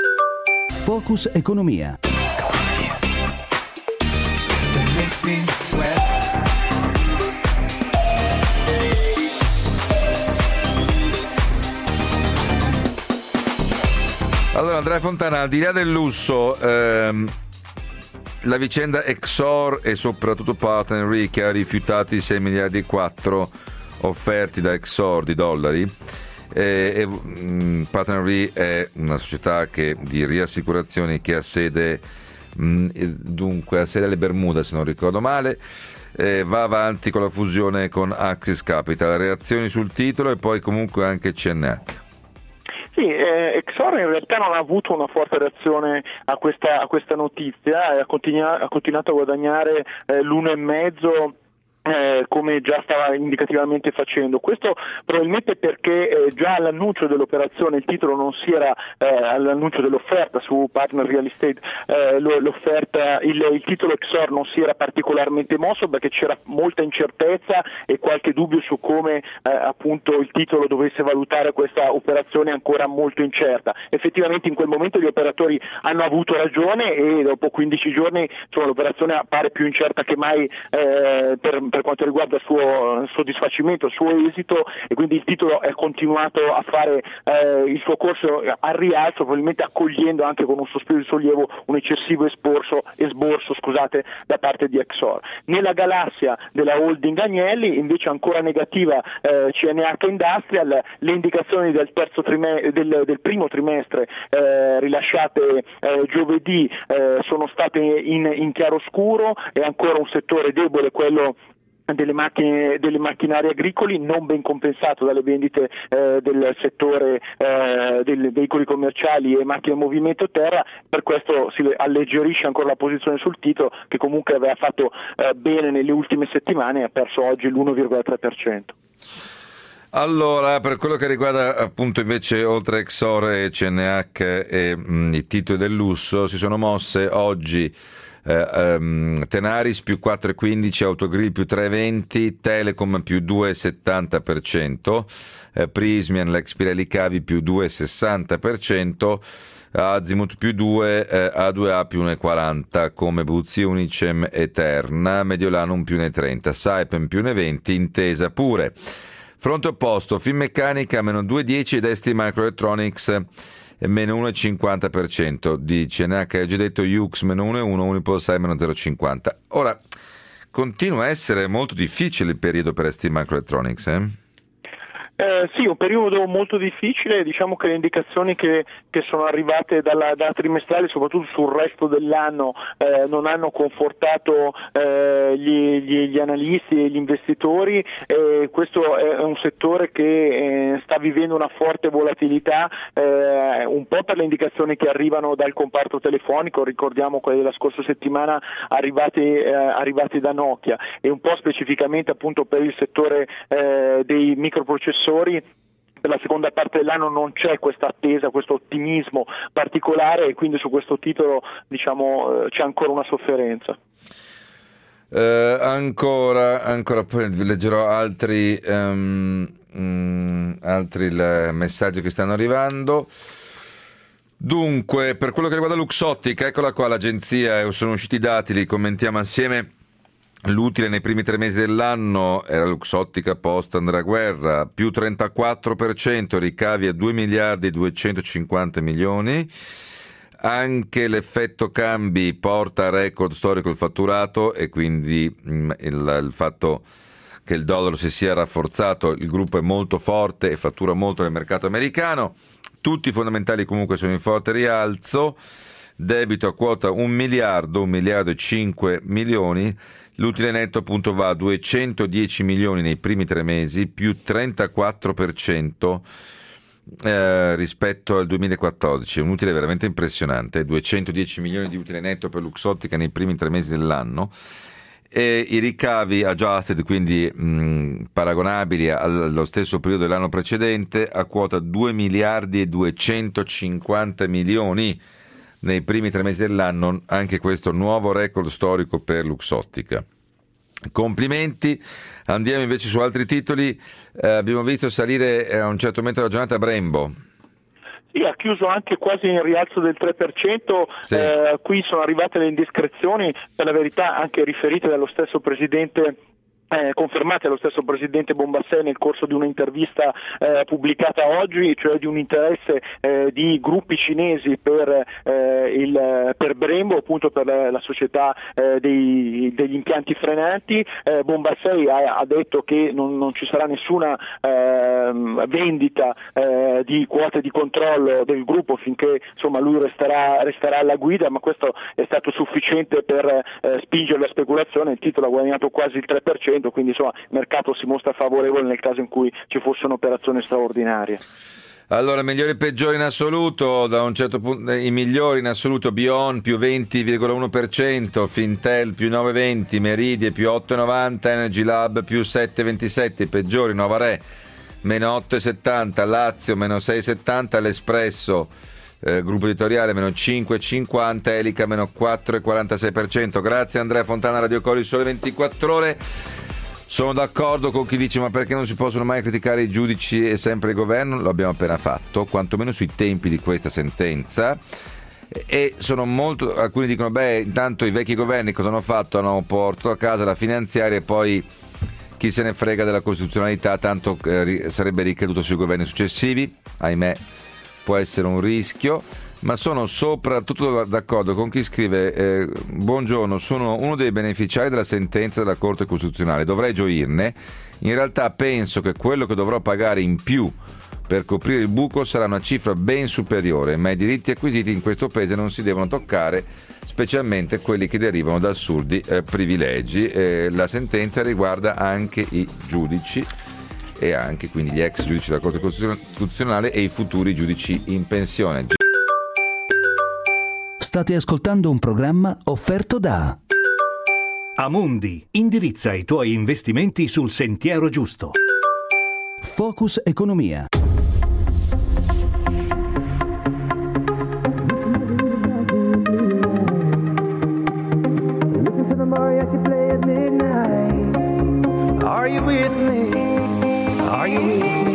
Focus Economia. Allora, Andrea Fontana, al di là del lusso, la vicenda Exor e soprattutto Partner Re, che ha rifiutato i 6 miliardi e 4 offerti da Exor di dollari. Partner Re è una società di riassicurazioni che ha sede alle Bermuda, se non ricordo male. Va avanti con la fusione con Axis Capital. Reazioni sul titolo e poi comunque anche CNH. Sì, Exor in realtà non ha avuto una forte reazione a questa notizia, ha continuato a guadagnare l'1,5 come già stava indicativamente facendo. Questo probabilmente perché già all'annuncio dell'operazione il titolo non si era, all'annuncio dell'offerta su Partner Real Estate, il titolo Exor non si era particolarmente mosso perché c'era molta incertezza e qualche dubbio su come appunto il titolo dovesse valutare questa operazione ancora molto incerta. Effettivamente in quel momento gli operatori hanno avuto ragione e dopo 15 giorni l'operazione appare più incerta che mai per quanto riguarda il suo soddisfacimento, il suo esito, e quindi il titolo è continuato a fare il suo corso al rialzo, probabilmente accogliendo anche con un sospiro di sollievo un eccessivo esborso da parte di Exor. Nella galassia della holding Agnelli invece ancora negativa CNH Industrial, le indicazioni del primo trimestre rilasciate giovedì sono state in chiaroscuro, è ancora un settore debole quello delle macchinari agricoli, non ben compensato dalle vendite del settore dei veicoli commerciali e macchine a movimento terra. Per questo si alleggerisce ancora la posizione sul titolo, che comunque aveva fatto bene nelle ultime settimane e ha perso oggi l'1,3%. Allora, per quello che riguarda appunto invece oltre Exor e CNH e i titoli del lusso, si sono mosse oggi Tenaris più 4,15, Autogrill più 3,20, Telecom più 2,70%, Prysmian, l'ex Pirelli Cavi più 2,60%, Azimut più 2, A2A più 1,40, come Buzzi, Unicem e Terna, Mediolanum più 1,30, Saipem più 1,20, Intesa pure. Fronte opposto, Finmeccanica meno 2,10 ed ST Microelectronics meno 1,50%, di CNH hai già detto, Yux meno 1,1, Unipolsai meno 0,50. Ora, continua a essere molto difficile il periodo per ST Microelectronics, Sì, un periodo molto difficile. Diciamo che le indicazioni che sono arrivate dalla trimestrale, soprattutto sul resto dell'anno, non hanno confortato gli analisti e gli investitori. Questo è un settore che sta vivendo una forte volatilità, un po' per le indicazioni che arrivano dal comparto telefonico, ricordiamo quelle della scorsa settimana arrivati da Nokia, e un po' specificamente appunto per il settore dei microprocessori. Per la seconda parte dell'anno non c'è questa attesa, questo ottimismo particolare, e quindi su questo titolo c'è ancora una sofferenza. Ancora poi leggerò altri messaggi che stanno arrivando. Dunque, per quello che riguarda Luxottica, eccola qua l'agenzia, sono usciti i dati, li commentiamo assieme. L'utile nei primi 3 mesi dell'anno era Luxottica post Andrea Guerra, più 34%, ricavi a 2 miliardi e 250 milioni. Anche l'effetto cambi porta a record storico il fatturato, e quindi il fatto che il dollaro si sia rafforzato, il gruppo è molto forte e fattura molto nel mercato americano. Tutti i fondamentali comunque sono in forte rialzo. Debito a quota 1 miliardo e 5 milioni. L'utile netto appunto va a 210 milioni nei primi 3 mesi, più 34% rispetto al 2014. È un utile veramente impressionante, 210 milioni di utile netto per Luxottica nei primi 3 mesi dell'anno. E i ricavi adjusted, quindi paragonabili allo stesso periodo dell'anno precedente, a quota 2 miliardi e 250 milioni nei primi 3 mesi dell'anno. Anche questo nuovo record storico per Luxottica. Complimenti. Andiamo invece su altri titoli. Abbiamo visto salire a un certo momento della giornata Brembo. Sì, ha chiuso anche quasi in rialzo del 3%, sì. Qui sono arrivate le indiscrezioni, per la verità anche riferite dallo stesso presidente, confermate dallo stesso presidente Bombassei nel corso di un'intervista pubblicata oggi, cioè di un interesse di gruppi cinesi per Brembo, appunto per la società degli impianti frenanti. Bombassei ha detto che non ci sarà nessuna vendita di quote di controllo del gruppo finché insomma lui resterà alla guida, ma questo è stato sufficiente per spingere la speculazione. Il titolo ha guadagnato quasi il 3%, quindi insomma il mercato si mostra favorevole nel caso in cui ci fosse un'operazione straordinaria. Allora, migliori e peggiori in assoluto, da un certo punto, i migliori in assoluto: Bion più 20,1%, Fintel più 9,20%, Meridie più 8,90%, Energy Lab più 7,27%, i peggiori: Novare meno 8,70%, Lazio meno 6,70%, l'Espresso gruppo editoriale meno 5,50%, Elica meno 4,46%. Grazie Andrea Fontana, Radio Colli, Sole 24 Ore. Sono d'accordo con chi dice ma perché non si possono mai criticare i giudici e sempre il governo? Lo abbiamo appena fatto, quantomeno sui tempi di questa sentenza, e sono molto, alcuni dicono intanto i vecchi governi cosa hanno fatto? Hanno portato a casa la finanziaria e poi chi se ne frega della costituzionalità, tanto sarebbe ricaduto sui governi successivi. Ahimè, può essere un rischio. Ma sono soprattutto d'accordo con chi scrive buongiorno, sono uno dei beneficiari della sentenza della Corte Costituzionale, dovrei gioirne. In realtà penso che quello che dovrò pagare in più per coprire il buco sarà una cifra ben superiore, ma i diritti acquisiti in questo paese non si devono toccare, specialmente quelli che derivano da assurdi privilegi. La sentenza riguarda anche i giudici e anche quindi gli ex giudici della Corte Costituzionale e i futuri giudici in pensione. State ascoltando un programma offerto da Amundi. Indirizza i tuoi investimenti sul sentiero giusto. Focus Economia. Are you with me? Are you with me?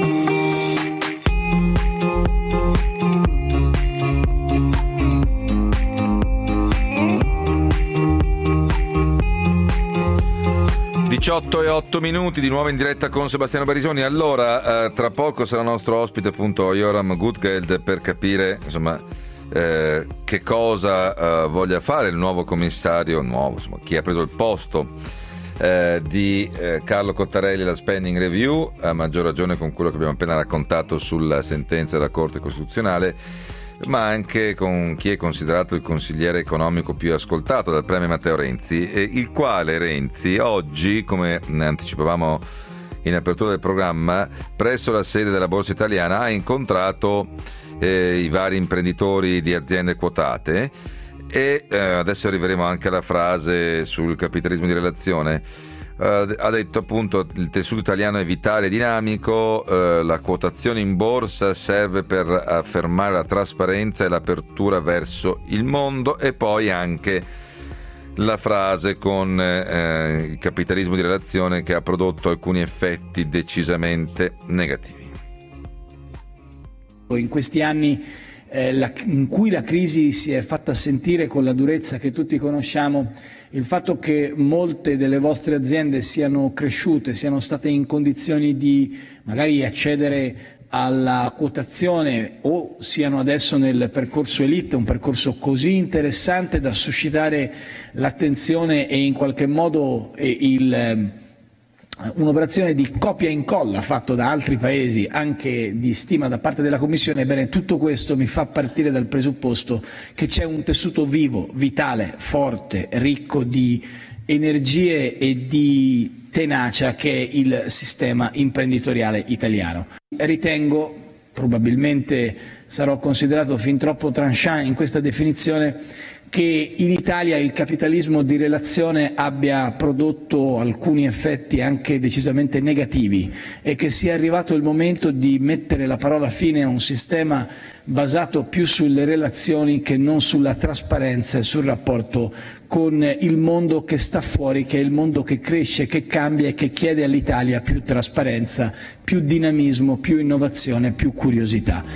18:08 di nuovo in diretta con Sebastiano Barisoni. Allora, tra poco sarà nostro ospite appunto Joram Gutgeld per capire insomma che cosa voglia fare il nuovo commissario, insomma, chi ha preso il posto di Carlo Cottarelli alla Spending Review, a maggior ragione con quello che abbiamo appena raccontato sulla sentenza della Corte Costituzionale, ma anche con chi è considerato il consigliere economico più ascoltato dal premier Matteo Renzi, il quale Renzi oggi, come anticipavamo in apertura del programma, presso la sede della Borsa Italiana ha incontrato i vari imprenditori di aziende quotate e adesso arriveremo anche alla frase sul capitalismo di relazione. Ha detto appunto il tessuto italiano è vitale e dinamico, la quotazione in borsa serve per affermare la trasparenza e l'apertura verso il mondo, e poi anche la frase con il capitalismo di relazione che ha prodotto alcuni effetti decisamente negativi. In questi anni in cui la crisi si è fatta sentire con la durezza che tutti conosciamo, il fatto che molte delle vostre aziende siano cresciute, siano state in condizioni di magari accedere alla quotazione o siano adesso nel percorso Elite, un percorso così interessante da suscitare l'attenzione e in qualche modo un'operazione di copia e incolla fatto da altri paesi, anche di stima da parte della Commissione. Ebbene, tutto questo mi fa partire dal presupposto che c'è un tessuto vivo, vitale, forte, ricco di energie e di tenacia che è il sistema imprenditoriale italiano. Ritengo, probabilmente sarò considerato fin troppo tranchant in questa definizione, che in Italia il capitalismo di relazione abbia prodotto alcuni effetti anche decisamente negativi e che sia arrivato il momento di mettere la parola fine a un sistema basato più sulle relazioni che non sulla trasparenza e sul rapporto con il mondo che sta fuori, che è il mondo che cresce, che cambia e che chiede all'Italia più trasparenza, più dinamismo, più innovazione, più curiosità.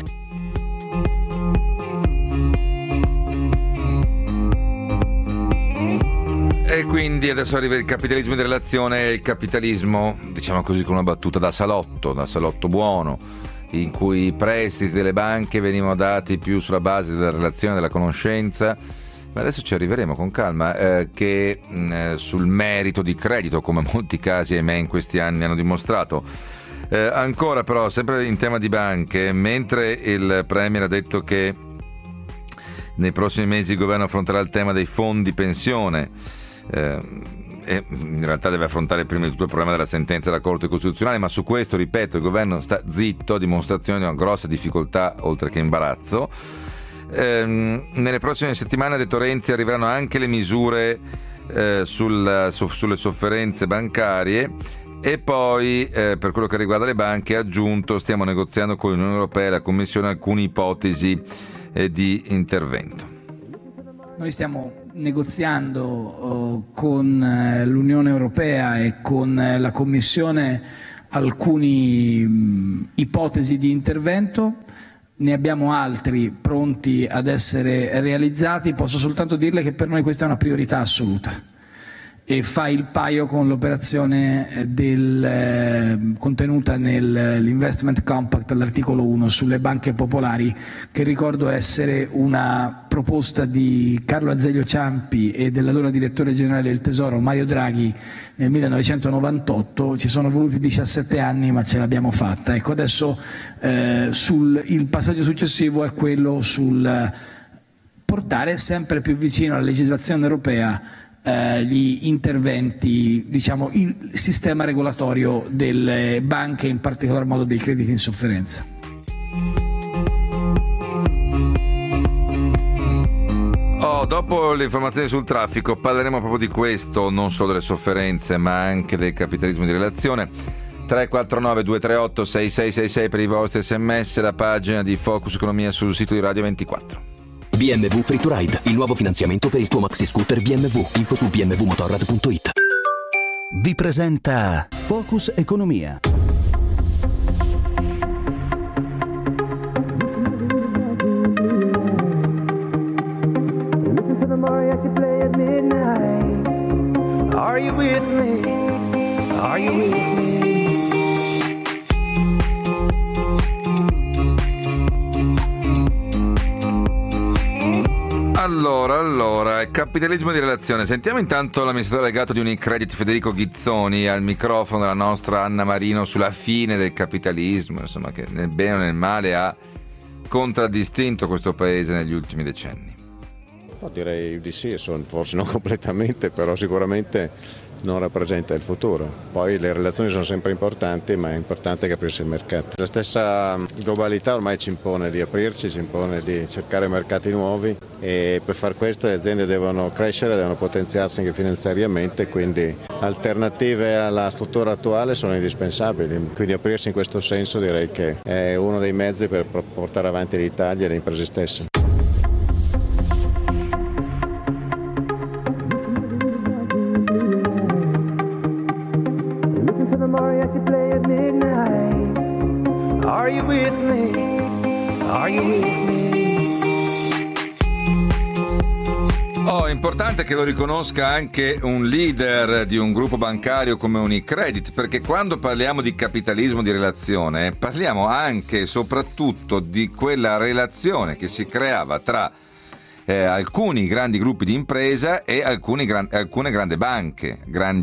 E quindi adesso arriva il capitalismo di relazione, il capitalismo, diciamo così con una battuta da salotto buono, in cui i prestiti delle banche venivano dati più sulla base della relazione, della conoscenza, ma adesso ci arriveremo con calma, che sul merito di credito, come molti casi ahimè in questi anni hanno dimostrato. Ancora però, sempre in tema di banche, mentre il Premier ha detto che nei prossimi mesi il governo affronterà il tema dei fondi pensione, e in realtà deve affrontare prima di tutto il problema della sentenza della Corte Costituzionale, ma su questo, ripeto, il governo sta zitto, a dimostrazione di una grossa difficoltà oltre che imbarazzo. Nelle prossime settimane, ha detto Renzi, arriveranno anche le misure sulle sofferenze bancarie, e poi per quello che riguarda le banche ha aggiunto: stiamo negoziando con l'Unione Europea e la Commissione alcune ipotesi di intervento. Noi stiamo negoziando con l'Unione Europea e con la Commissione alcune ipotesi di intervento. Ne abbiamo altri pronti ad essere realizzati. Posso soltanto dirle che per noi questa è una priorità assoluta e fa il paio con l'operazione contenuta nell'Investment Compact all'articolo 1 sulle banche popolari, che ricordo essere una proposta di Carlo Azeglio Ciampi e dell'allora direttore generale del Tesoro Mario Draghi nel 1998. Ci sono voluti 17 anni, ma ce l'abbiamo fatta. Ecco, adesso il passaggio successivo è quello sul portare sempre più vicino alla legislazione europea gli interventi, diciamo, il sistema regolatorio delle banche, in particolar modo dei crediti in sofferenza. Dopo le informazioni sul traffico parleremo proprio di questo, non solo delle sofferenze ma anche del capitalismo di relazione. 349 238 6666 per i vostri sms, la pagina di Focus Economia sul sito di Radio 24. BMW Free to Ride, il nuovo finanziamento per il tuo maxi scooter BMW. Info su bmwmotorrad.it. Vi presenta Focus Economia. Are you with me? Are you with me? Allora, capitalismo di relazione. Sentiamo intanto l'amministratore delegato di Unicredit Federico Ghizzoni al microfono della nostra Anna Marino sulla fine del capitalismo, insomma, che nel bene o nel male ha contraddistinto questo paese negli ultimi decenni. Direi di sì, forse non completamente, però sicuramente non rappresenta il futuro. Poi le relazioni sono sempre importanti, ma è importante capirsi il mercato. La stessa globalità ormai ci impone di aprirci, ci impone di cercare mercati nuovi, e per far questo le aziende devono crescere, devono potenziarsi anche finanziariamente, quindi alternative alla struttura attuale sono indispensabili. Quindi aprirsi in questo senso direi che è uno dei mezzi per portare avanti l'Italia e le imprese stesse. Are you with me? Are you with me? È importante che lo riconosca anche un leader di un gruppo bancario come Unicredit, perché quando parliamo di capitalismo di relazione parliamo anche e soprattutto di quella relazione che si creava tra alcuni grandi gruppi di impresa e alcune grandi banche.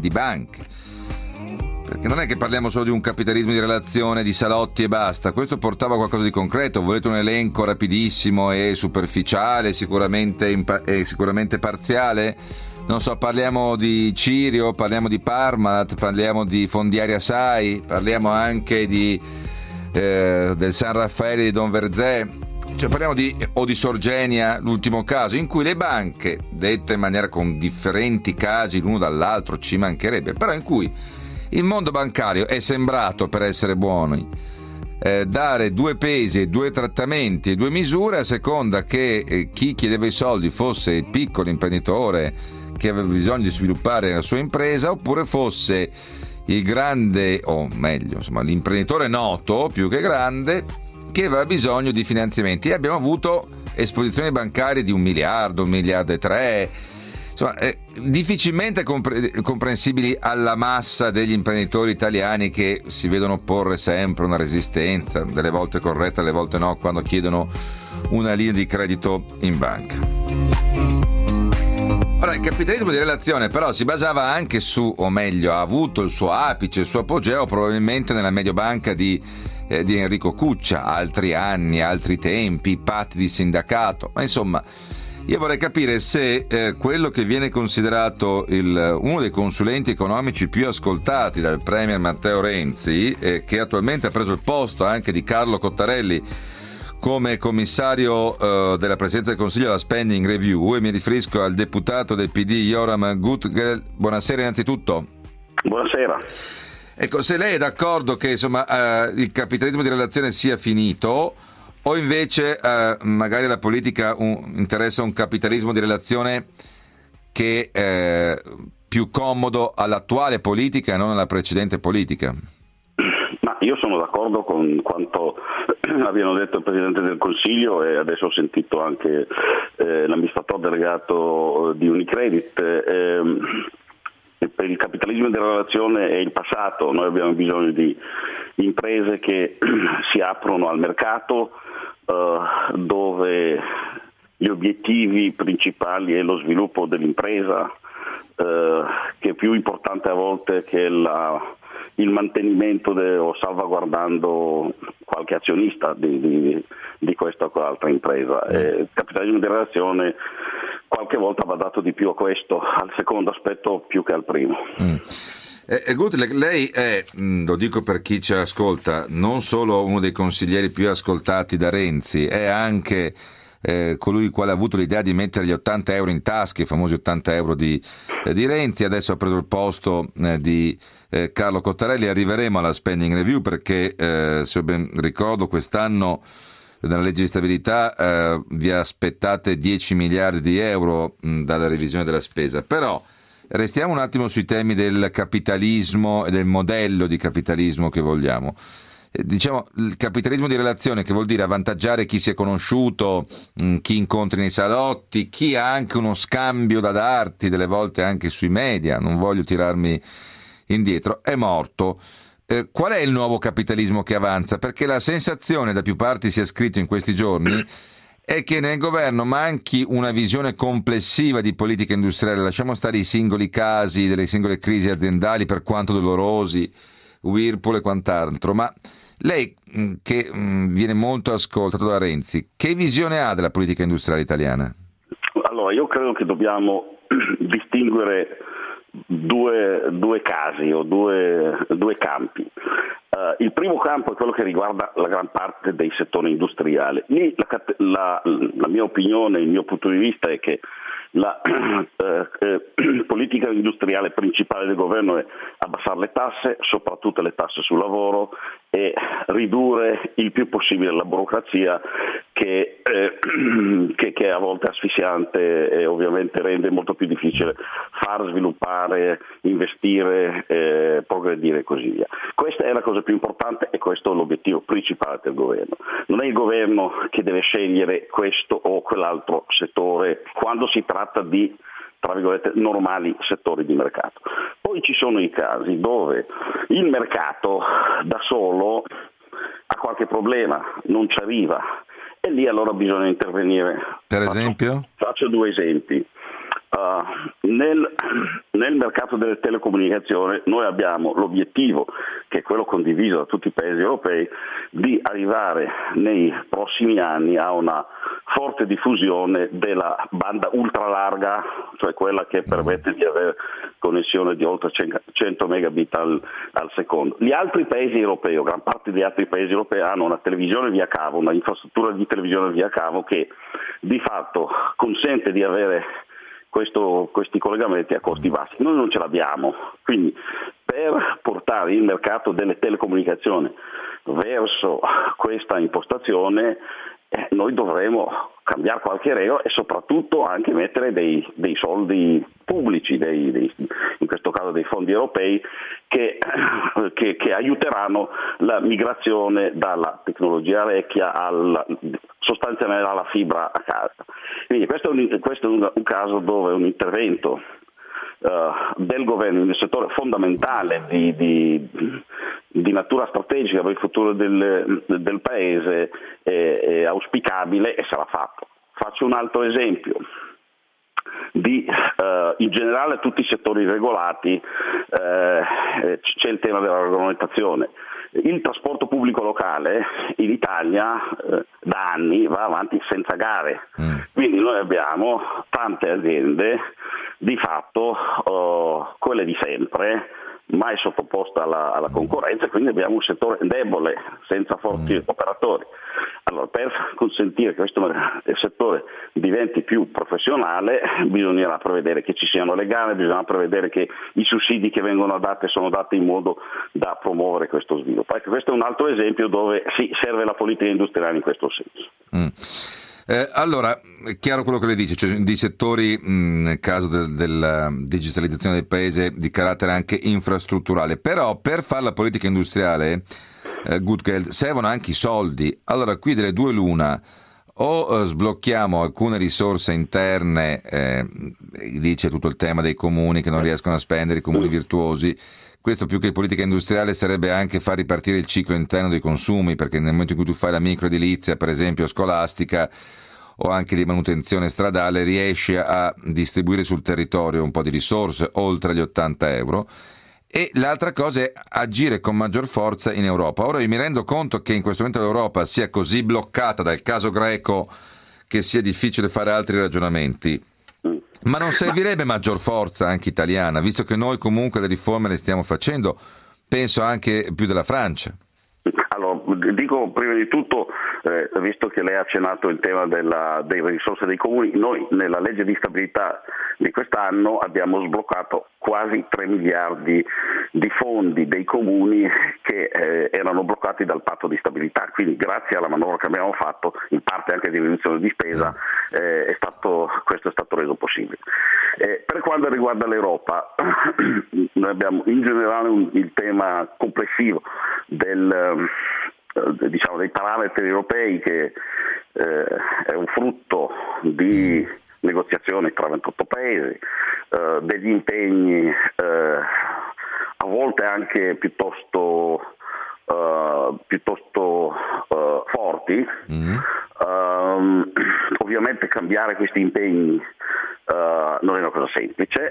Perché non è che parliamo solo di un capitalismo di relazione, di salotti e basta. Questo portava a qualcosa di concreto. Volete un elenco rapidissimo e superficiale, sicuramente parziale? Non so, parliamo di Cirio, parliamo di Parmalat, parliamo di Fondiaria Sai, parliamo anche del San Raffaele di Don Verzé. Cioè parliamo di Sorgenia, l'ultimo caso, in cui le banche, dette in maniera con differenti casi l'uno dall'altro, ci mancherebbe, però in cui il mondo bancario è sembrato, per essere buoni, dare due pesi e due trattamenti e due misure a seconda che chi chiedeva i soldi fosse il piccolo imprenditore che aveva bisogno di sviluppare la sua impresa, oppure fosse il grande, o meglio, insomma, l'imprenditore noto più che grande che aveva bisogno di finanziamenti. E abbiamo avuto esposizioni bancarie di 1 miliardo, 1 miliardo e 3. Insomma, difficilmente comprensibili alla massa degli imprenditori italiani, che si vedono porre sempre una resistenza, delle volte corretta, delle volte no, quando chiedono una linea di credito in banca. Ora, il capitalismo di relazione però si basava anche su, o meglio, ha avuto il suo apice, il suo apogeo probabilmente nella Mediobanca di Enrico Cuccia, altri anni, altri tempi, patti di sindacato, ma insomma Io vorrei capire se quello che viene considerato uno dei consulenti economici più ascoltati dal Premier Matteo Renzi, che attualmente ha preso il posto anche di Carlo Cottarelli come commissario della Presidenza del Consiglio alla Spending Review, e mi riferisco al deputato del PD Joram Gutgel. Buonasera innanzitutto. Buonasera. Ecco, se lei è d'accordo che insomma il capitalismo di relazione sia finito, o invece magari la politica interessa un capitalismo di relazione che è più comodo all'attuale politica e non alla precedente politica? Ma io sono d'accordo con quanto abbiano detto il Presidente del Consiglio, e adesso ho sentito anche l'amministratore delegato di Unicredit. Per il capitalismo di relazione è il passato. Noi abbiamo bisogno di imprese che si aprono al mercato, dove gli obiettivi principali è lo sviluppo dell'impresa, che è più importante a volte che il mantenimento o salvaguardando qualche azionista di questa o quell'altra impresa. Il capitalismo di relazione qualche volta va dato di più a questo, al secondo aspetto più che al primo. Gutgel, lei è, lo dico per chi ci ascolta, non solo uno dei consiglieri più ascoltati da Renzi, è anche colui il quale ha avuto l'idea di mettere gli 80 euro in tasca, i famosi 80 euro di Renzi. Adesso ha preso il posto di Carlo Cottarelli. Arriveremo alla Spending Review perché, se ben ricordo, quest'anno nella legge di stabilità vi aspettate 10 miliardi di euro dalla revisione della spesa. Però restiamo un attimo sui temi del capitalismo e del modello di capitalismo che vogliamo. Diciamo il capitalismo di relazione, che vuol dire avvantaggiare chi si è conosciuto, chi incontri nei salotti, chi ha anche uno scambio da darti, delle volte anche sui media, non voglio tirarmi indietro, è morto. Qual è il nuovo capitalismo che avanza? Perché la sensazione, da più parti si è scritto in questi giorni, è che nel governo manchi una visione complessiva di politica industriale. Lasciamo stare i singoli casi delle singole crisi aziendali, per quanto dolorosi, Whirlpool e quant'altro, ma lei, che viene molto ascoltato da Renzi, che visione ha della politica industriale italiana? Allora, io credo che dobbiamo distinguere due casi o due campi. Il primo campo è quello che riguarda la gran parte dei settori industriali. Lì la mia opinione, il mio punto di vista è che la politica industriale principale del governo è abbassare le tasse, soprattutto le tasse sul lavoro, e ridurre il più possibile la burocrazia che a volte è asfissiante e ovviamente rende molto più difficile far sviluppare, investire, progredire e così via. Questa è la cosa più importante e questo è l'obiettivo principale del governo. Non è il governo che deve scegliere questo o quell'altro settore quando si tratta di, tra virgolette, normali settori di mercato. Poi ci sono i casi dove il mercato da solo ha qualche problema, non ci arriva, e lì allora bisogna intervenire. Per esempio? Faccio due esempi. Nel mercato delle telecomunicazioni noi abbiamo l'obiettivo, che è quello condiviso da tutti i paesi europei, di arrivare nei prossimi anni a una forte diffusione della banda ultralarga, cioè quella che permette di avere connessione di oltre 100 megabit al secondo. Gli altri paesi europei, gran parte degli altri paesi europei, hanno una televisione via cavo, una infrastruttura di televisione via cavo che di fatto consente di avere questi collegamenti a costi bassi. Noi non ce l'abbiamo, quindi per portare il mercato delle telecomunicazioni verso questa impostazione noi dovremo cambiare qualche regola e soprattutto anche mettere dei soldi pubblici, in questo caso dei fondi europei, che aiuteranno la migrazione dalla tecnologia vecchia sostanzialmente alla fibra a casa. Quindi questo è un caso dove un intervento del governo in un settore fondamentale di natura strategica per il futuro del paese è auspicabile e sarà fatto. Faccio un altro esempio. In generale tutti i settori regolati c'è il tema della regolamentazione. il trasporto pubblico locale in Italia da anni va avanti senza gare, quindi noi abbiamo tante aziende di fatto, quelle di sempre, mai sottoposta alla concorrenza, quindi abbiamo un settore debole, senza forti operatori. Allora, per consentire che questo settore diventi più professionale bisognerà prevedere che ci siano le gare, bisogna prevedere che i sussidi che vengono dati sono dati in modo da promuovere questo sviluppo. Ecco, questo è un altro esempio dove sì, serve la politica industriale in questo senso. Allora, è chiaro quello che lei dice, cioè di settori, nel caso della digitalizzazione del paese, di carattere anche infrastrutturale, però per fare la politica industriale, Gutgeld, servono anche i soldi. Allora qui delle due l'una: o sblocchiamo alcune risorse interne, dice tutto il tema dei comuni che non riescono a spendere, i comuni virtuosi. Questo più che politica industriale sarebbe anche far ripartire il ciclo interno dei consumi, perché nel momento in cui tu fai la microedilizia, per esempio scolastica o anche di manutenzione stradale, riesci a distribuire sul territorio un po' di risorse oltre gli 80 euro. E l'altra cosa è agire con maggior forza in Europa. Ora io mi rendo conto che in questo momento l'Europa sia così bloccata dal caso greco che sia difficile fare altri ragionamenti. Ma non servirebbe maggior forza anche italiana, visto che noi comunque le riforme le stiamo facendo, penso anche più della Francia? Allora, dico prima di tutto, visto che lei ha accennato il tema delle risorse dei comuni, noi nella legge di stabilità di quest'anno abbiamo sbloccato quasi 3 miliardi di fondi dei comuni che erano bloccati dal patto di stabilità, quindi grazie alla manovra che abbiamo fatto, in parte anche di riduzione di spesa, questo è stato reso possibile. Per quanto riguarda l'Europa, noi abbiamo in generale il tema complessivo dei parametri europei, che è un frutto di negoziazioni tra 28 paesi, degli impegni a volte anche piuttosto forti. Ovviamente cambiare questi impegni non è una cosa semplice.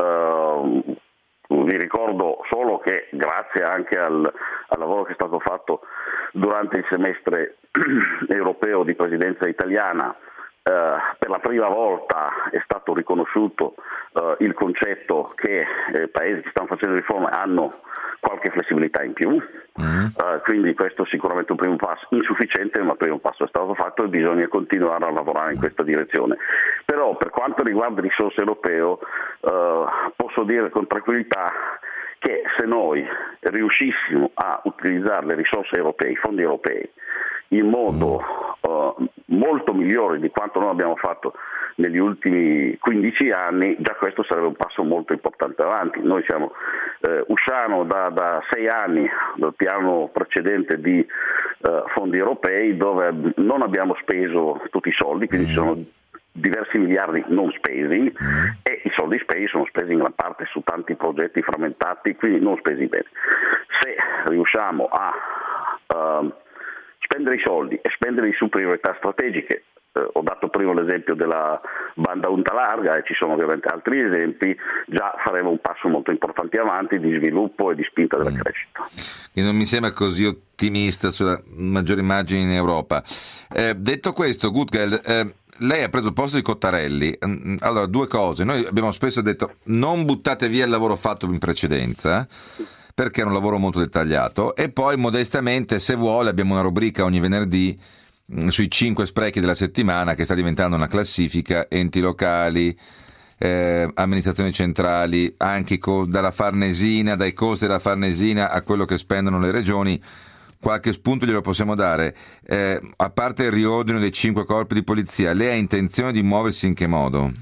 Vi ricordo solo che grazie anche al lavoro che è stato fatto durante il semestre europeo di presidenza italiana, per la prima volta è stato riconosciuto il concetto che paesi che stanno facendo riforme hanno qualche flessibilità in più, quindi questo è sicuramente un primo passo, insufficiente, ma il primo passo è stato fatto e bisogna continuare a lavorare in questa direzione. Però per quanto riguarda le risorse europee, posso dire con tranquillità che se noi riuscissimo a utilizzare le risorse europee, i fondi europei, in modo molto migliore di quanto noi abbiamo fatto negli ultimi 15 anni, già questo sarebbe un passo molto importante avanti. Noi usciamo da 6 anni dal piano precedente di fondi europei, dove non abbiamo speso tutti i soldi, quindi ci sono diversi miliardi non spesi e i soldi spesi sono spesi in gran parte su tanti progetti frammentati, quindi non spesi bene. Se riusciamo a spendere i soldi e spenderli su priorità strategiche, ho dato prima l'esempio della banda ultra larga e ci sono ovviamente altri esempi, già faremo un passo molto importante avanti di sviluppo e di spinta della crescita. E non mi sembra così ottimista sulla maggiore immagine in Europa. Detto questo, Gutgeld, lei ha preso il posto di Cottarelli. Allora, due cose: noi abbiamo spesso detto non buttate via il lavoro fatto in precedenza, perché era un lavoro molto dettagliato, e poi modestamente, se vuole, abbiamo una rubrica ogni venerdì sui 5 sprechi della settimana, che sta diventando una classifica: enti locali, amministrazioni centrali, anche dalla Farnesina, dai costi della Farnesina a quello che spendono le regioni. Qualche spunto glielo possiamo dare. A parte il riordino dei 5 corpi di polizia, lei ha intenzione di muoversi in che modo?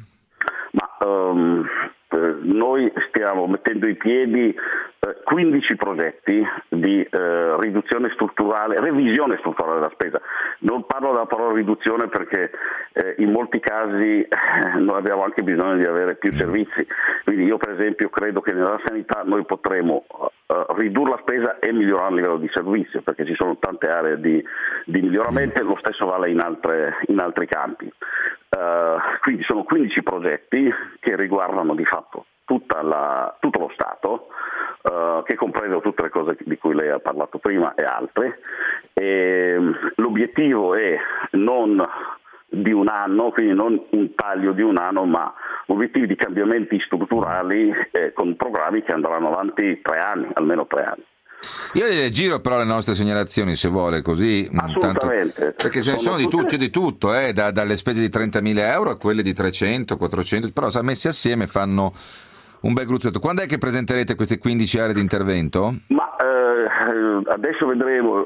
Noi stiamo mettendo in piedi 15 progetti di revisione strutturale della spesa. Non parlo della parola riduzione perché in molti casi noi abbiamo anche bisogno di avere più servizi. Quindi io per esempio credo che nella sanità noi potremo ridurre la spesa e migliorare il livello di servizio, perché ci sono tante aree di miglioramento, e lo stesso vale in altri campi. Quindi sono 15 progetti che riguardano di fatto tutto lo Stato, che comprendono tutte le cose di cui lei ha parlato prima e altre. L'obiettivo è non di un anno, quindi non un taglio di un anno, ma obiettivi di cambiamenti strutturali con programmi che andranno avanti 3 anni, almeno 3 anni. Io le giro però le nostre segnalazioni, se vuole, così. Assolutamente. Tanto, perché ce ne sono di tutto, dalle spese di 30.000 euro a quelle di 300, 400, però messi assieme fanno un bel gruzzetto. Quando è che presenterete queste 15 aree di intervento? Ma adesso vedremo.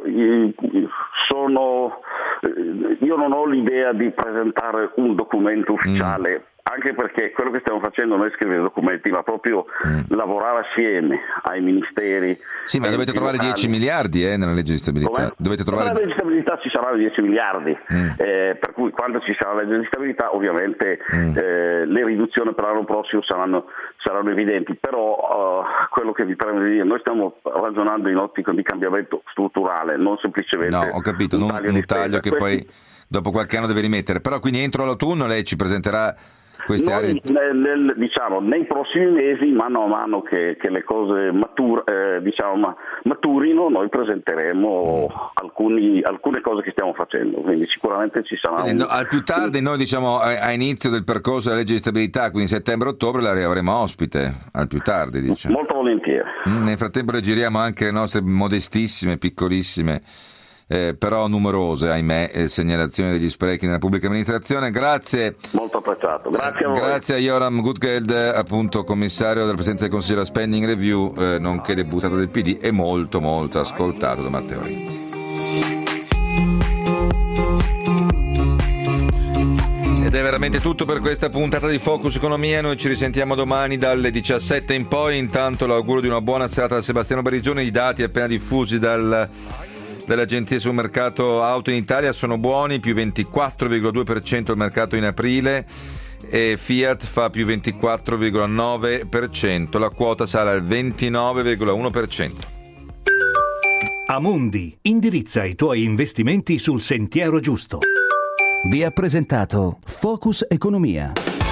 Io non ho l'idea di presentare un documento ufficiale, anche perché quello che stiamo facendo non è scrivere documenti, ma proprio lavorare assieme ai ministeri. Sì, ma dovete trovare 10 miliardi nella legge di stabilità. Nella legge di stabilità ci saranno 10 miliardi, per cui quando ci sarà la legge di stabilità ovviamente le riduzioni per l'anno prossimo saranno evidenti, però quello che vi preme di dire, noi stiamo ragionando in ottica di cambiamento strutturale, non semplicemente ho capito, non un taglio che poi dopo qualche anno deve rimettere, però quindi entro l'autunno lei ci presenterà queste aree? Nei prossimi mesi, mano a mano che le cose maturino, noi presenteremo alcune cose che stiamo facendo, quindi sicuramente ci sarà al più tardi noi a inizio del percorso della legge di stabilità, quindi settembre-ottobre la avremo ospite, al più tardi molto volentieri. Nel frattempo le giriamo anche le nostre modestissime, piccolissime però numerose, ahimè, segnalazioni degli sprechi nella pubblica amministrazione. Grazie. Molto apprezzato. Grazie a voi. Grazie a Joram Gutgeld, appunto commissario della Presidenza del Consiglio della Spending Review, nonché deputato del PD e molto molto ascoltato da Matteo Renzi. Ed è veramente tutto per questa puntata di Focus Economia. Noi ci risentiamo domani dalle 17 in poi. Intanto l'augurio di una buona serata da Sebastiano Barigione. I dati appena diffusi dalle agenzie sul mercato auto in Italia sono buoni, più 24,2% il mercato in aprile e Fiat fa più 24,9%, la quota sale al 29,1%. Amundi indirizza i tuoi investimenti sul sentiero giusto. Vi ha presentato Focus Economia.